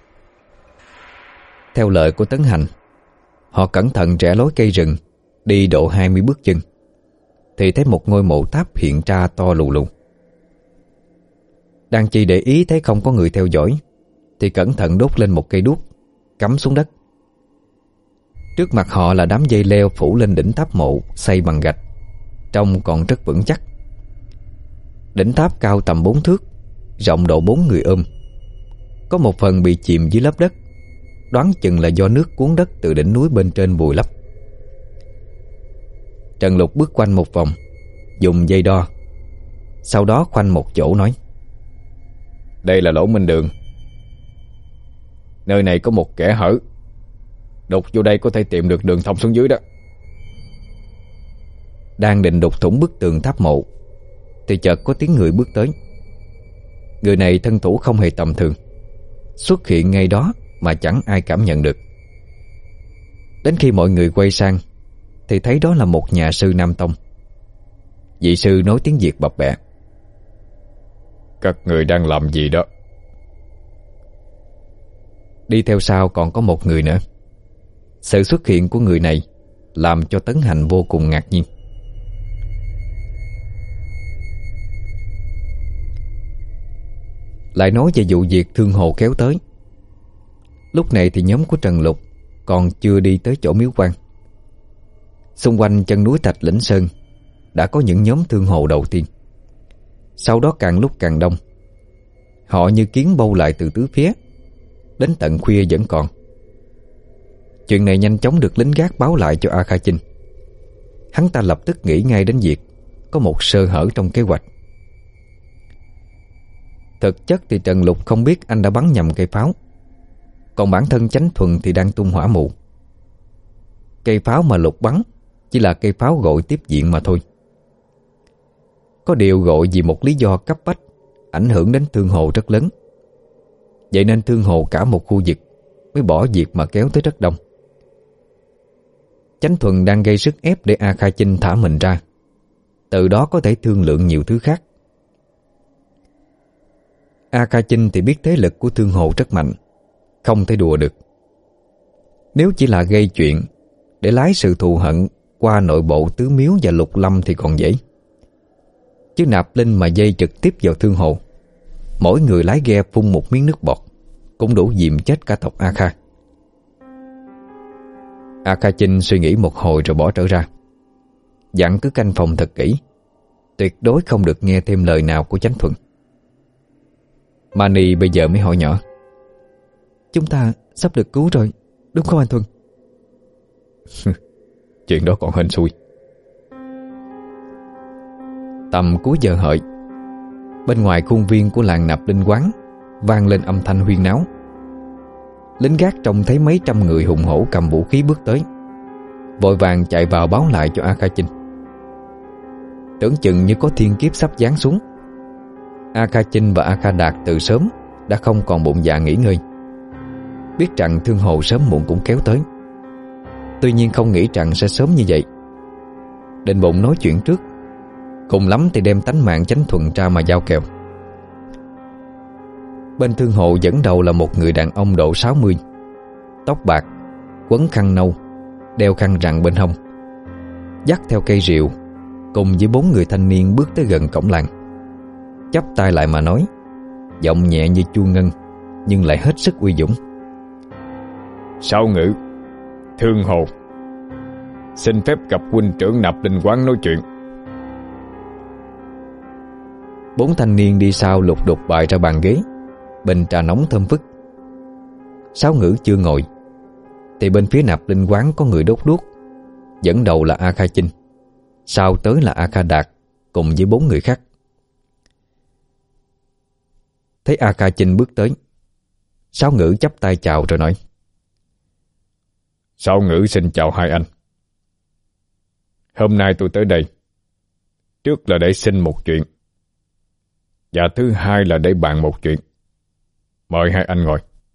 Theo lời của Tấn Hành, họ cẩn thận rẽ lối cây rừng, đi độ hai mươi bước chân. thì thấy một ngôi mộ tháp hiện ra to lù lù. Đang chỉ để ý thấy không có người theo dõi thì cẩn thận đốt lên một cây đuốc, cắm xuống đất. Trước mặt họ là đám dây leo phủ lên đỉnh tháp mộ xây bằng gạch, trông còn rất vững chắc. Đỉnh tháp cao tầm bốn thước, rộng độ bốn người ôm. Có một phần bị chìm dưới lớp đất, đoán chừng là do nước cuốn đất từ đỉnh núi bên trên vùi lấp. Trần Lục bước quanh một vòng, dùng dây đo, sau đó khoanh một chỗ nói: Đây là lỗ minh đường. Nơi này có một kẽ hở, đục vô đây có thể tìm được đường thông xuống dưới đó. Đang định đục thủng bức tường tháp mộ thì chợt có tiếng người bước tới. Người này thân thủ không hề tầm thường, xuất hiện ngay đó mà chẳng ai cảm nhận được. Đến khi mọi người quay sang thì thấy đó là một nhà sư Nam Tông. Vị sư nói tiếng Việt bập bẹ: Các người đang làm gì đó? Đi theo sau còn có một người nữa. Sự xuất hiện của người này làm cho Tấn Hành vô cùng ngạc nhiên. Lại nói về vụ việc thương hồ kéo tới. Lúc này thì nhóm của Trần Lục còn chưa đi tới chỗ miếu quan. Xung quanh chân núi Thạch Lĩnh Sơn đã có những nhóm thương hồ đầu tiên. Sau đó càng lúc càng đông. Họ như kiến bâu lại từ tứ phía, đến tận khuya vẫn còn. Chuyện này nhanh chóng được lính gác báo lại cho A Kha Chinh. Hắn ta lập tức nghĩ ngay đến việc có một sơ hở trong kế hoạch. Thực chất thì Trần Lục không biết anh đã bắn nhầm cây pháo, còn bản thân Chánh Thuần thì đang tung hỏa mù. Cây pháo mà Lục bắn chỉ là cây pháo gội tiếp diện mà thôi. Có điều gội vì một lý do cấp bách ảnh hưởng đến thương hồ rất lớn. Vậy nên thương hồ cả một khu vực mới bỏ việc mà kéo tới rất đông. Chánh Thuần đang gây sức ép để A Kha Chinh thả mình ra, từ đó có thể thương lượng nhiều thứ khác. A Kha Chinh thì biết thế lực của thương hồ rất mạnh, không thể đùa được. Nếu chỉ là gây chuyện để lái sự thù hận qua nội bộ Tứ Miếu và Lục Lâm thì còn dễ, chứ nạp linh mà dây trực tiếp vào thương hồ, mỗi người lái ghe phun một miếng nước bọt cũng đủ dìm chết cả tộc A Kha. A Kha Chinh suy nghĩ một hồi rồi bỏ trở ra, dặn cứ canh phòng thật kỹ, tuyệt đối không được nghe thêm lời nào của Chánh Thuần. Mani bây giờ mới hỏi nhỏ: Chúng ta sắp được cứu rồi, đúng không anh Thuần? Chuyện đó còn hên xui. Tầm cuối giờ hợi, bên ngoài khuôn viên của làng Nạp Linh Quán vang lên âm thanh huyên náo. Lính gác trông thấy mấy trăm người hùng hổ cầm vũ khí bước tới, vội vàng chạy vào báo lại cho A Kha Chinh. Tưởng chừng như có thiên kiếp sắp giáng xuống. A Kha Chinh và A Kha Đạt từ sớm đã không còn bụng dạ nghỉ ngơi, biết rằng thương hồ sớm muộn cũng kéo tới. Tuy nhiên không nghĩ rằng sẽ sớm như vậy. Định bụng nói chuyện trước, cùng lắm thì đem tánh mạng Chánh Thuần ra mà giao kèo. Bên thương hộ dẫn đầu là một người đàn ông độ sáu mươi, tóc bạc, quấn khăn nâu, đeo khăn rằn bên hông, dắt theo cây rìu, cùng với bốn người thanh niên bước tới gần cổng làng, chắp tay lại mà nói, giọng nhẹ như chuông ngân nhưng lại hết sức uy dũng: Sáu Ngữ, Thương Hồ, xin phép gặp huynh trưởng Nạp Linh Quán nói chuyện. Bốn thanh niên đi sau lục đục bày ra bàn ghế, bình trà nóng thơm phức. Sáu Ngữ chưa ngồi thì bên phía Nạp Linh Quán có người đốt đuốc. Dẫn đầu là A Kha Chinh, sau tới là A Kha Đạt cùng với bốn người khác. Thấy A Kha Chinh bước tới, Sáu Ngữ chắp tay chào rồi nói: Sáu Ngữ xin chào hai anh. Hôm nay tôi tới đây, trước là để xin một chuyện, và thứ hai là để bàn một chuyện. Mời hai anh ngồi.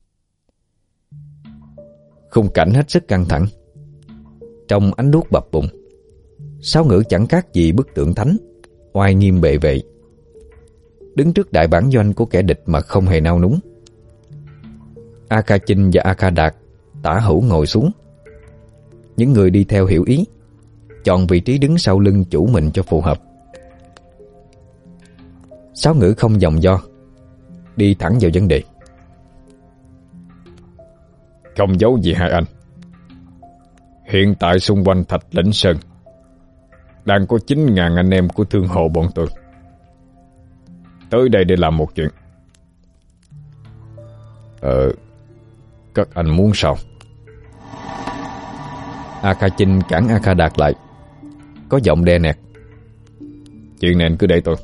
Khung cảnh hết sức căng thẳng. Trong ánh đuốc bập bùng, Sáu Ngữ chẳng khác gì bức tượng thánh, oai nghiêm bệ vệ, đứng trước đại bản doanh của kẻ địch mà không hề nao núng. A Kha Chinh và A Kha Đạt tả hữu ngồi xuống. Những người đi theo hiểu ý, chọn vị trí đứng sau lưng chủ mình cho phù hợp. Sáu Ngữ không vòng vo, đi thẳng vào vấn đề. Không giấu gì hai anh, hiện tại xung quanh Thạch Lĩnh Sơn đang có chín ngàn anh em của thương hộ bọn tôi tới đây để làm một chuyện. Ờ, các anh muốn sao? A Kha Chinh cản A Kha Đạt lại, có giọng đe nẹt. Chuyện này anh cứ để tôi.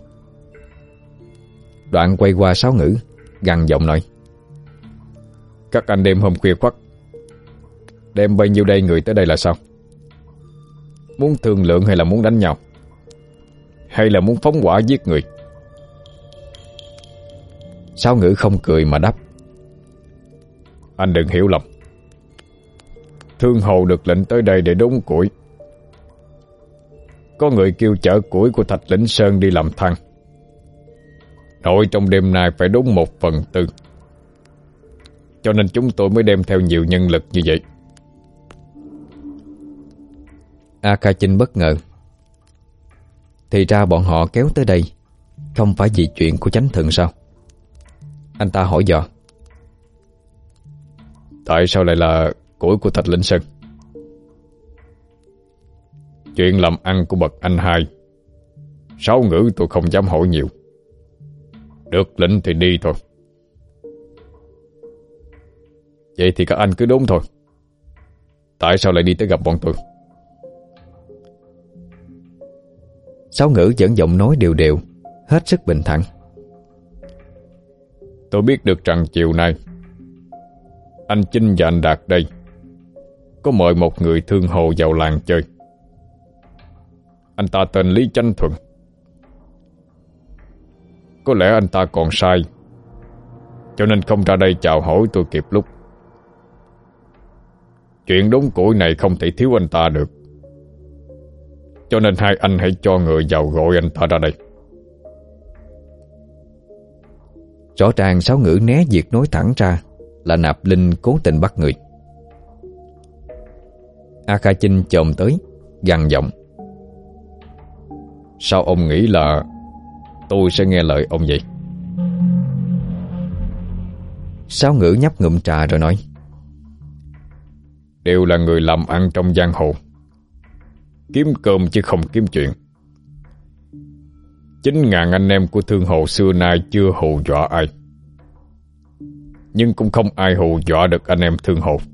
Đoạn quay qua Sáu Ngữ, gằn giọng nói. Các anh đêm hôm khuya khoắt đem bao nhiêu đây người tới đây là sao? Muốn thương lượng hay là muốn đánh nhau? Hay là muốn phóng hỏa giết người? Sáu Ngữ không cười mà đáp. Anh đừng hiểu lầm, thương hồ được lệnh tới đây để đốn củi. Có người kêu chở củi của Thạch Lĩnh Sơn đi làm than. Nội trong đêm nay phải đốn một phần tư, cho nên chúng tôi mới đem theo nhiều nhân lực như vậy. A Kha Chinh bất ngờ. Thì ra bọn họ kéo tới đây không phải vì chuyện của Chánh Thuận sao? Anh ta hỏi dò. Tại sao lại là củi của Thạch Lĩnh Sơn? Chuyện làm ăn của bậc anh hai, Sáu Ngữ tôi không dám hỏi nhiều. Được lệnh thì đi thôi. Vậy thì các anh cứ đốn thôi. Tại sao lại đi tới gặp bọn tôi? Sáu Ngữ vẫn giọng nói đều đều, hết sức bình thản. Tôi biết được rằng chiều nay anh Chinh và anh Đạt đây có mời một người thương hồ vào làng chơi. Anh ta tên Lý Chánh Thuận. Có lẽ anh ta còn sai, cho nên không ra đây chào hỏi tôi kịp lúc. Chuyện đốn củi này không thể thiếu anh ta được, cho nên hai anh hãy cho người vào gọi anh ta ra đây. Rõ ràng Sáu Ngữ né việc nói thẳng ra là Nạp Linh cố tình bắt người. A Kha Chinh chồm tới, gằn giọng. Sao ông nghĩ là tôi sẽ nghe lời ông vậy? Sáu Ngữ nhấp ngụm trà rồi nói. Đều là người làm ăn trong giang hồ, kiếm cơm chứ không kiếm chuyện. Chín ngàn anh em của thương hồ xưa nay chưa hù dọa ai, nhưng cũng không ai hù dọa được anh em thương hồ.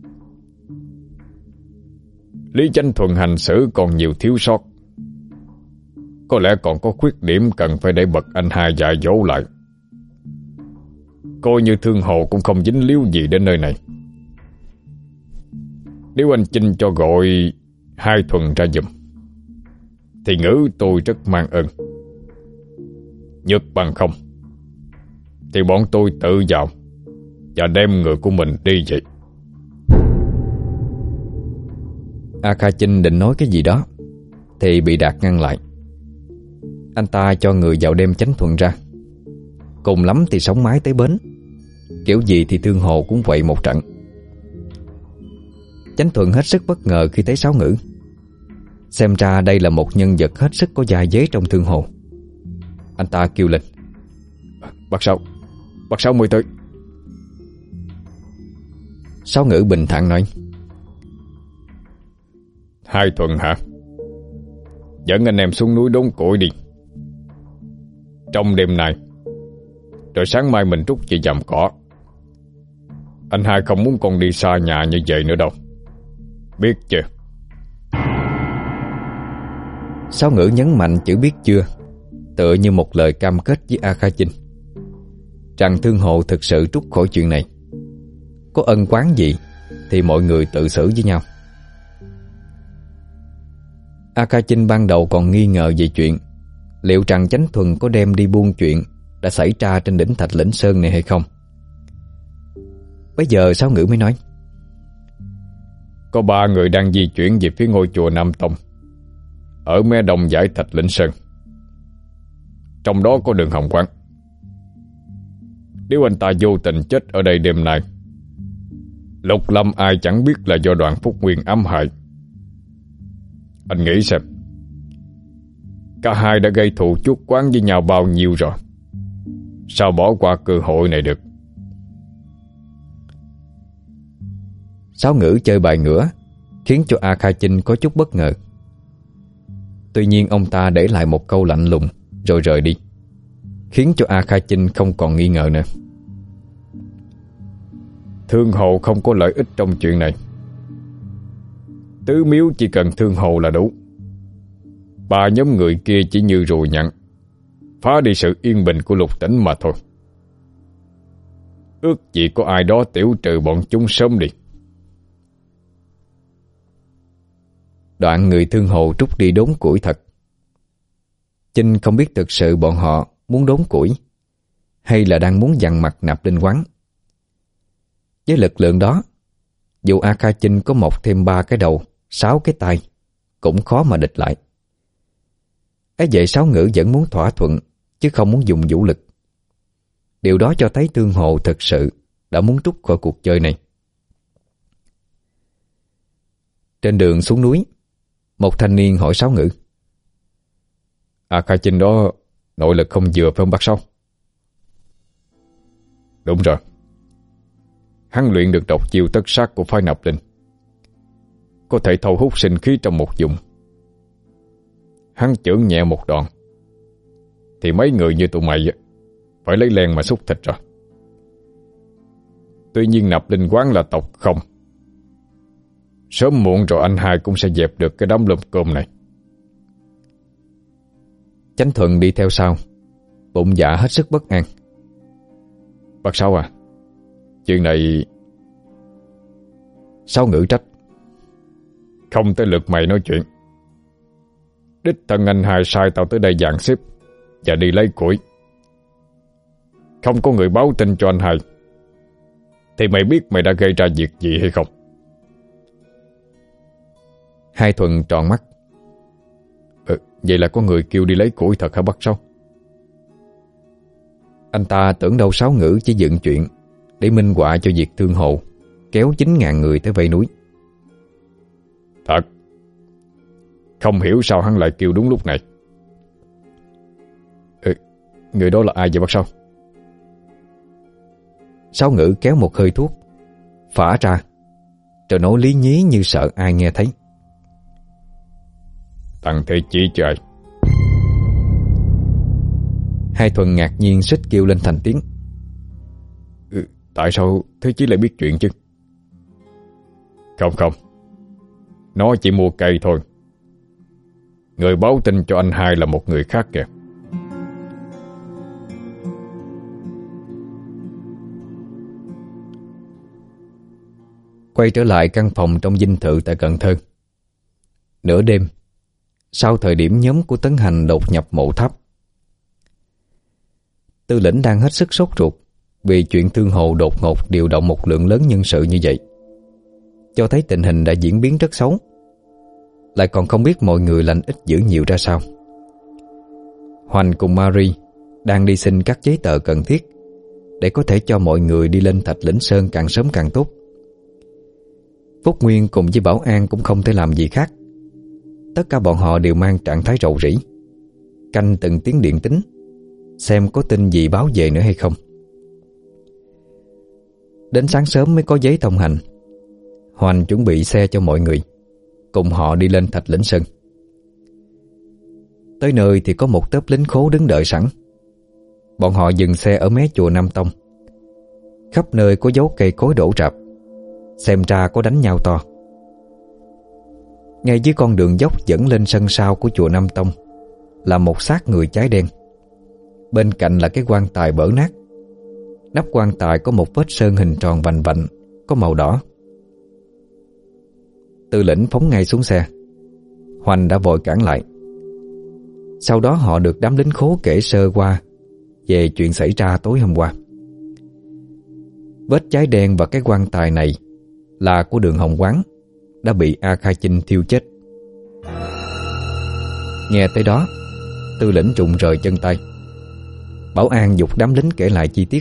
Lý Chánh Thuận hành xử còn nhiều thiếu sót, có lẽ còn có khuyết điểm cần phải để bậc anh hai dạy dỗ lại. Coi như thương hồ cũng không dính líu gì đến nơi này. Nếu anh Chinh cho gọi hai Thuần ra giùm thì Ngữ tôi rất mang ơn. Nhược bằng không thì bọn tôi tự vào và đem người của mình đi vậy. A Kha Chinh định nói cái gì đó thì bị Đạt ngăn lại. Anh ta cho người vào đem Chánh Thuận ra, cùng lắm thì sóng mái tới bến, kiểu gì thì thương hồ cũng vậy một trận. Chánh Thuận hết sức bất ngờ khi thấy Sáu Ngữ. Xem ra đây là một nhân vật hết sức có gia giới trong thương hồ. Anh ta kêu lên. Bác Sáu, bác Sáu mới tới. Sáu Ngữ bình thản nói. Hai Thuần hả? Dẫn anh em xuống núi đốn củi đi. Trong đêm nay, rồi sáng mai mình rút về dằm cỏ. Anh hai không muốn con đi xa nhà như vậy nữa đâu, biết chưa? Sáu Ngữ nhấn mạnh chữ biết chưa, tựa như một lời cam kết với A Kha Chinh rằng thương hộ thực sự trút khỏi chuyện này. Có ân oán gì thì mọi người tự xử với nhau. A Kha Chinh ban đầu còn nghi ngờ về chuyện liệu rằng Chánh Thuần có đem đi buôn chuyện đã xảy ra trên đỉnh Thạch Lĩnh Sơn này hay không. Bây giờ Sáu Ngữ mới nói. Có ba người đang di chuyển về phía ngôi chùa Nam Tông ở mé đông dãy Thạch Lĩnh Sơn. Trong đó có Đường Hồng Quán. Nếu anh ta vô tình chết ở đây đêm nay, Lục Lâm ai chẳng biết là do Đoàn Phúc Nguyên ám hại. Anh nghĩ xem, Cả hai đã gây thù chuốc oán với nhau bao nhiêu rồi, sao bỏ qua cơ hội này được? Sáu Ngữ chơi bài ngửa khiến cho A Kha Chinh có chút bất ngờ. Tuy nhiên ông ta để lại một câu lạnh lùng rồi rời đi, khiến cho A Kha Chinh không còn nghi ngờ nữa. Thương Hồ không có lợi ích trong chuyện này. Tứ miếu chỉ cần Thương Hồ là đủ. Ba nhóm người kia chỉ như rùi nhặn, phá đi sự yên bình của lục tỉnh mà thôi. Ước gì có ai đó tiểu trừ bọn chúng sớm đi. Đoạn người Thương Hồ trút đi đốn củi thật. Chinh không biết thực sự bọn họ muốn đốn củi hay là đang muốn dằn mặt nạp linh quán. Với lực lượng đó, dù A Kha Chinh có mọc thêm ba cái đầu, sáu cái tay, cũng khó mà địch lại. Ấy vậy Sáu Ngữ vẫn muốn thỏa thuận, chứ không muốn dùng vũ lực. Điều đó cho thấy Thương Hồ thực sự đã muốn trút khỏi cuộc chơi này. Trên đường xuống núi, một thanh niên hỏi Sáu Ngữ: A Kha Chinh đó nội lực không vừa phải không bác Sáu? Đúng rồi. Hắn luyện được độc chiêu tất sát của phái nạp linh, có thể thâu hút sinh khí trong một vùng. Hắn chưởng nhẹ một đòn thì mấy người như tụi mày phải lấy len mà xúc thịt rồi. Tuy nhiên nạp linh quán là tộc không, sớm muộn rồi anh hai cũng sẽ dẹp được cái đám lùm cơm này. Chánh Thuận đi theo sau, bụng dạ hết sức bất an. Bác Sáu à, chuyện này... Sáu Ngữ trách: Không tới lượt mày nói chuyện. Đích thân anh hai sai tao tới đây dàn xếp và đi lấy củi. Không có người báo tin cho anh hai thì mày biết mày đã gây ra việc gì hay không? Hai Thuần tròn mắt: ừ, Vậy là có người kêu đi lấy củi thật hả bác Sáu? Anh ta tưởng đâu Sáu Ngữ chỉ dựng chuyện để minh họa cho việc Thương Hồ kéo chín ngàn người tới vây núi. Thật. Không hiểu sao hắn lại kêu đúng lúc này. ừ, Người đó là ai vậy bác Sáu? Sáu Ngữ kéo một hơi thuốc, phả ra, rồi nói lý nhí như sợ ai nghe thấy: Thằng Thế Chí trời. Hai Thuần ngạc nhiên suýt kêu lên thành tiếng: ừ, Tại sao Thế Chí lại biết chuyện chứ? Không không, nó chỉ mua cây thôi. Người báo tin cho anh hai là một người khác kìa. Quay trở lại căn phòng trong dinh thự tại Cần Thơ. Nửa đêm, sau thời điểm nhóm của Tấn Hành đột nhập mộ tháp, Tư lĩnh đang hết sức sốt ruột vì chuyện Thương Hồ đột ngột điều động một lượng lớn nhân sự như vậy, cho thấy tình hình đã diễn biến rất xấu, lại còn không biết mọi người lành ít dữ nhiều ra sao. Hoành cùng Marie đang đi xin các giấy tờ cần thiết để có thể cho mọi người đi lên Thạch Lĩnh Sơn càng sớm càng tốt. Phúc Nguyên cùng với Bảo An cũng không thể làm gì khác. Tất cả bọn họ đều mang trạng thái rầu rĩ, canh từng tiếng điện tín, xem có tin gì báo về nữa hay không. Đến sáng sớm mới có giấy thông hành. Hoành chuẩn bị xe cho mọi người, cùng họ đi lên Thạch Lĩnh Sơn. Tới nơi thì có một tớp lính khố đứng đợi sẵn. Bọn họ dừng xe ở mé chùa Nam Tông. Khắp nơi có dấu cây cối đổ rạp, xem ra có đánh nhau to. Ngay dưới con đường dốc dẫn lên sân sau của chùa Nam Tông là một xác người cháy đen. Bên cạnh là cái quan tài bở nát. Nắp quan tài có một vết sơn hình tròn vành vạnh, có màu đỏ. Tư lĩnh phóng ngay xuống xe. Hoành đã vội cản lại. Sau đó họ được đám lính khố kể sơ qua về chuyện xảy ra tối hôm qua. Vết cháy đen và cái quan tài này là của Đường Hồng Quán, đã bị A Kha Chinh thiêu chết. Nghe tới đó, Tư lĩnh rụng rời chân tay. Bảo An giục đám lính kể lại chi tiết.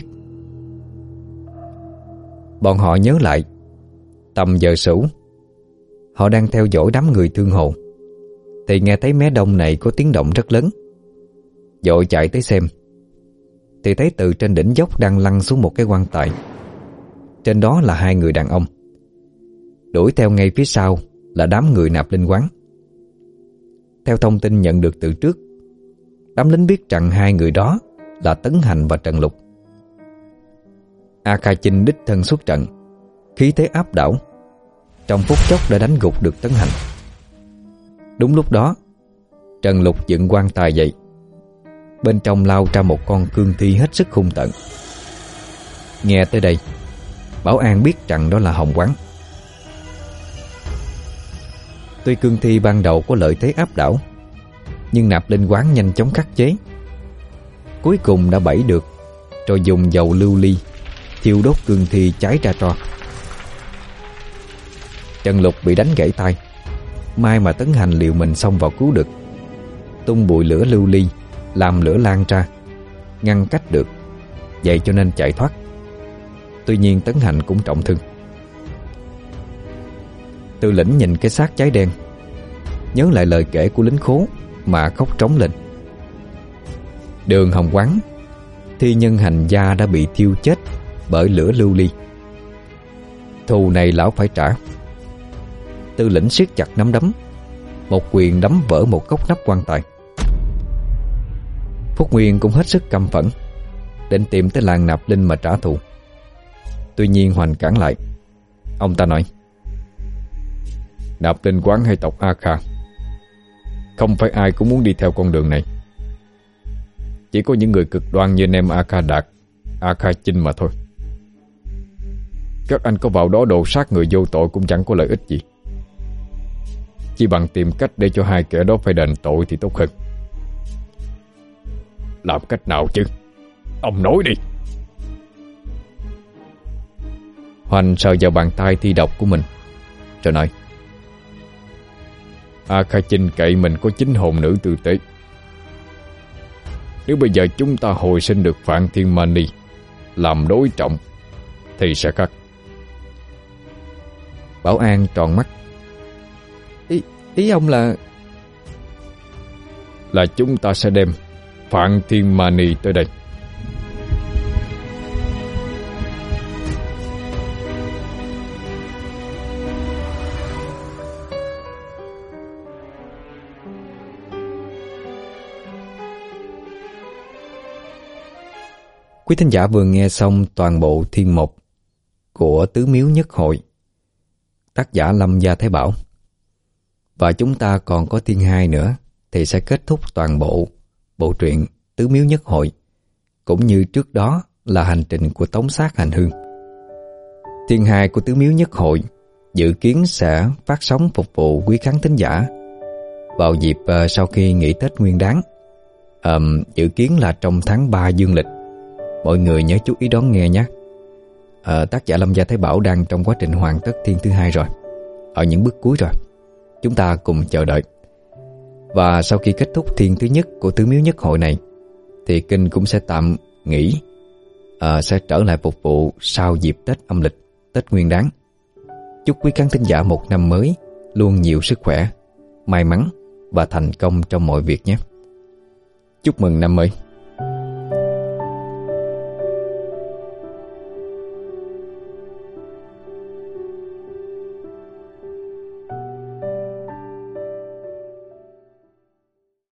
Bọn họ nhớ lại, tầm giờ sửu, họ đang theo dõi đám người Thương Hồ thì nghe thấy mé đông này có tiếng động rất lớn. Vội chạy tới xem thì thấy từ trên đỉnh dốc đang lăn xuống một cái quan tài. Trên đó là hai người đàn ông. Đuổi theo ngay phía sau là đám người nạp linh quán. Theo thông tin nhận được từ trước, đám lính biết rằng hai người đó là Tấn Hành và Trần Lục. A Kha Chinh đích thân xuất trận, khí thế áp đảo, trong phút chốc đã đánh gục được Tấn Hành. Đúng lúc đó, Trần Lục dựng quan tài dậy. Bên trong lao ra một con cương thi hết sức hung tợn. Nghe tới đây, Bảo An biết rằng đó là Hồng Quán. Tuy cương thi ban đầu có lợi thế áp đảo, nhưng nạp linh quán nhanh chóng khắc chế. Cuối cùng đã bẫy được, rồi dùng dầu lưu ly thiêu đốt cương thi cháy ra tro. Trần Lục bị đánh gãy tay. May mà Tấn Hành liều mình xông vào cứu được, tung bụi lửa lưu ly làm lửa lan ra, ngăn cách được, vậy cho nên chạy thoát. Tuy nhiên Tấn Hành cũng trọng thương. Tư lĩnh nhìn cái xác cháy đen, nhớ lại lời kể của lính khố mà khóc trống lên. Đường Hồng Quán, thi nhân hành gia đã bị thiêu chết bởi lửa lưu ly. Thù này lão phải trả. Tư lĩnh siết chặt nắm đấm, một quyền đấm vỡ một góc nắp quan tài. Phúc Nguyên cũng hết sức căm phẫn, định tìm tới làng nạp linh mà trả thù. Tuy nhiên Hoành cản lại. Ông ta nói: Nạp linh quán hay tộc A Kha, không phải ai cũng muốn đi theo con đường này. Chỉ có những người cực đoan như anh em A Kha Đạt, A Kha Chinh mà thôi. Các anh có vào đó đồ sát người vô tội cũng chẳng có lợi ích gì. Chỉ bằng tìm cách để cho hai kẻ đó phải đền tội thì tốt hơn. Làm cách nào chứ? Ông nói đi. Hoành sờ vào bàn tay thi độc của mình rồi nói: A Kha Chinh cậy mình có chính hồn nữ tử tế. Nếu bây giờ chúng ta hồi sinh được Phạn Thiên Mani làm đối trọng thì sẽ khác. Bảo An tròn mắt. Ý, ý ông là Là chúng ta sẽ đem Phạn Thiên Mani tới đây. Quý thính giả vừa nghe xong toàn bộ thiên mục của Tứ Miếu Nhất Hội, tác giả Lâm Gia Thái Bảo. Và chúng ta còn có thiên hai nữa thì sẽ kết thúc toàn bộ bộ truyện Tứ Miếu Nhất Hội, cũng như trước đó là hành trình của Tống Sát Hành Hương. Thiên hai của Tứ Miếu Nhất Hội dự kiến sẽ phát sóng phục vụ quý khán thính giả vào dịp uh, sau khi nghỉ Tết Nguyên Đán, um, dự kiến là trong tháng ba dương lịch. Mọi người nhớ chú ý đón nghe nhé. à, Tác giả Lâm Gia Thái Bảo đang trong quá trình hoàn tất thiên thứ hai rồi, ở những bước cuối rồi. Chúng ta cùng chờ đợi. Và sau khi kết thúc thiên thứ nhất của Tứ Miếu Nhất Hội này thì kênh cũng sẽ tạm nghỉ, à, sẽ trở lại phục vụ sau dịp Tết âm lịch, Tết Nguyên Đán. Chúc quý khán thính giả một năm mới luôn nhiều sức khỏe, may mắn và thành công trong mọi việc nhé. Chúc mừng năm mới.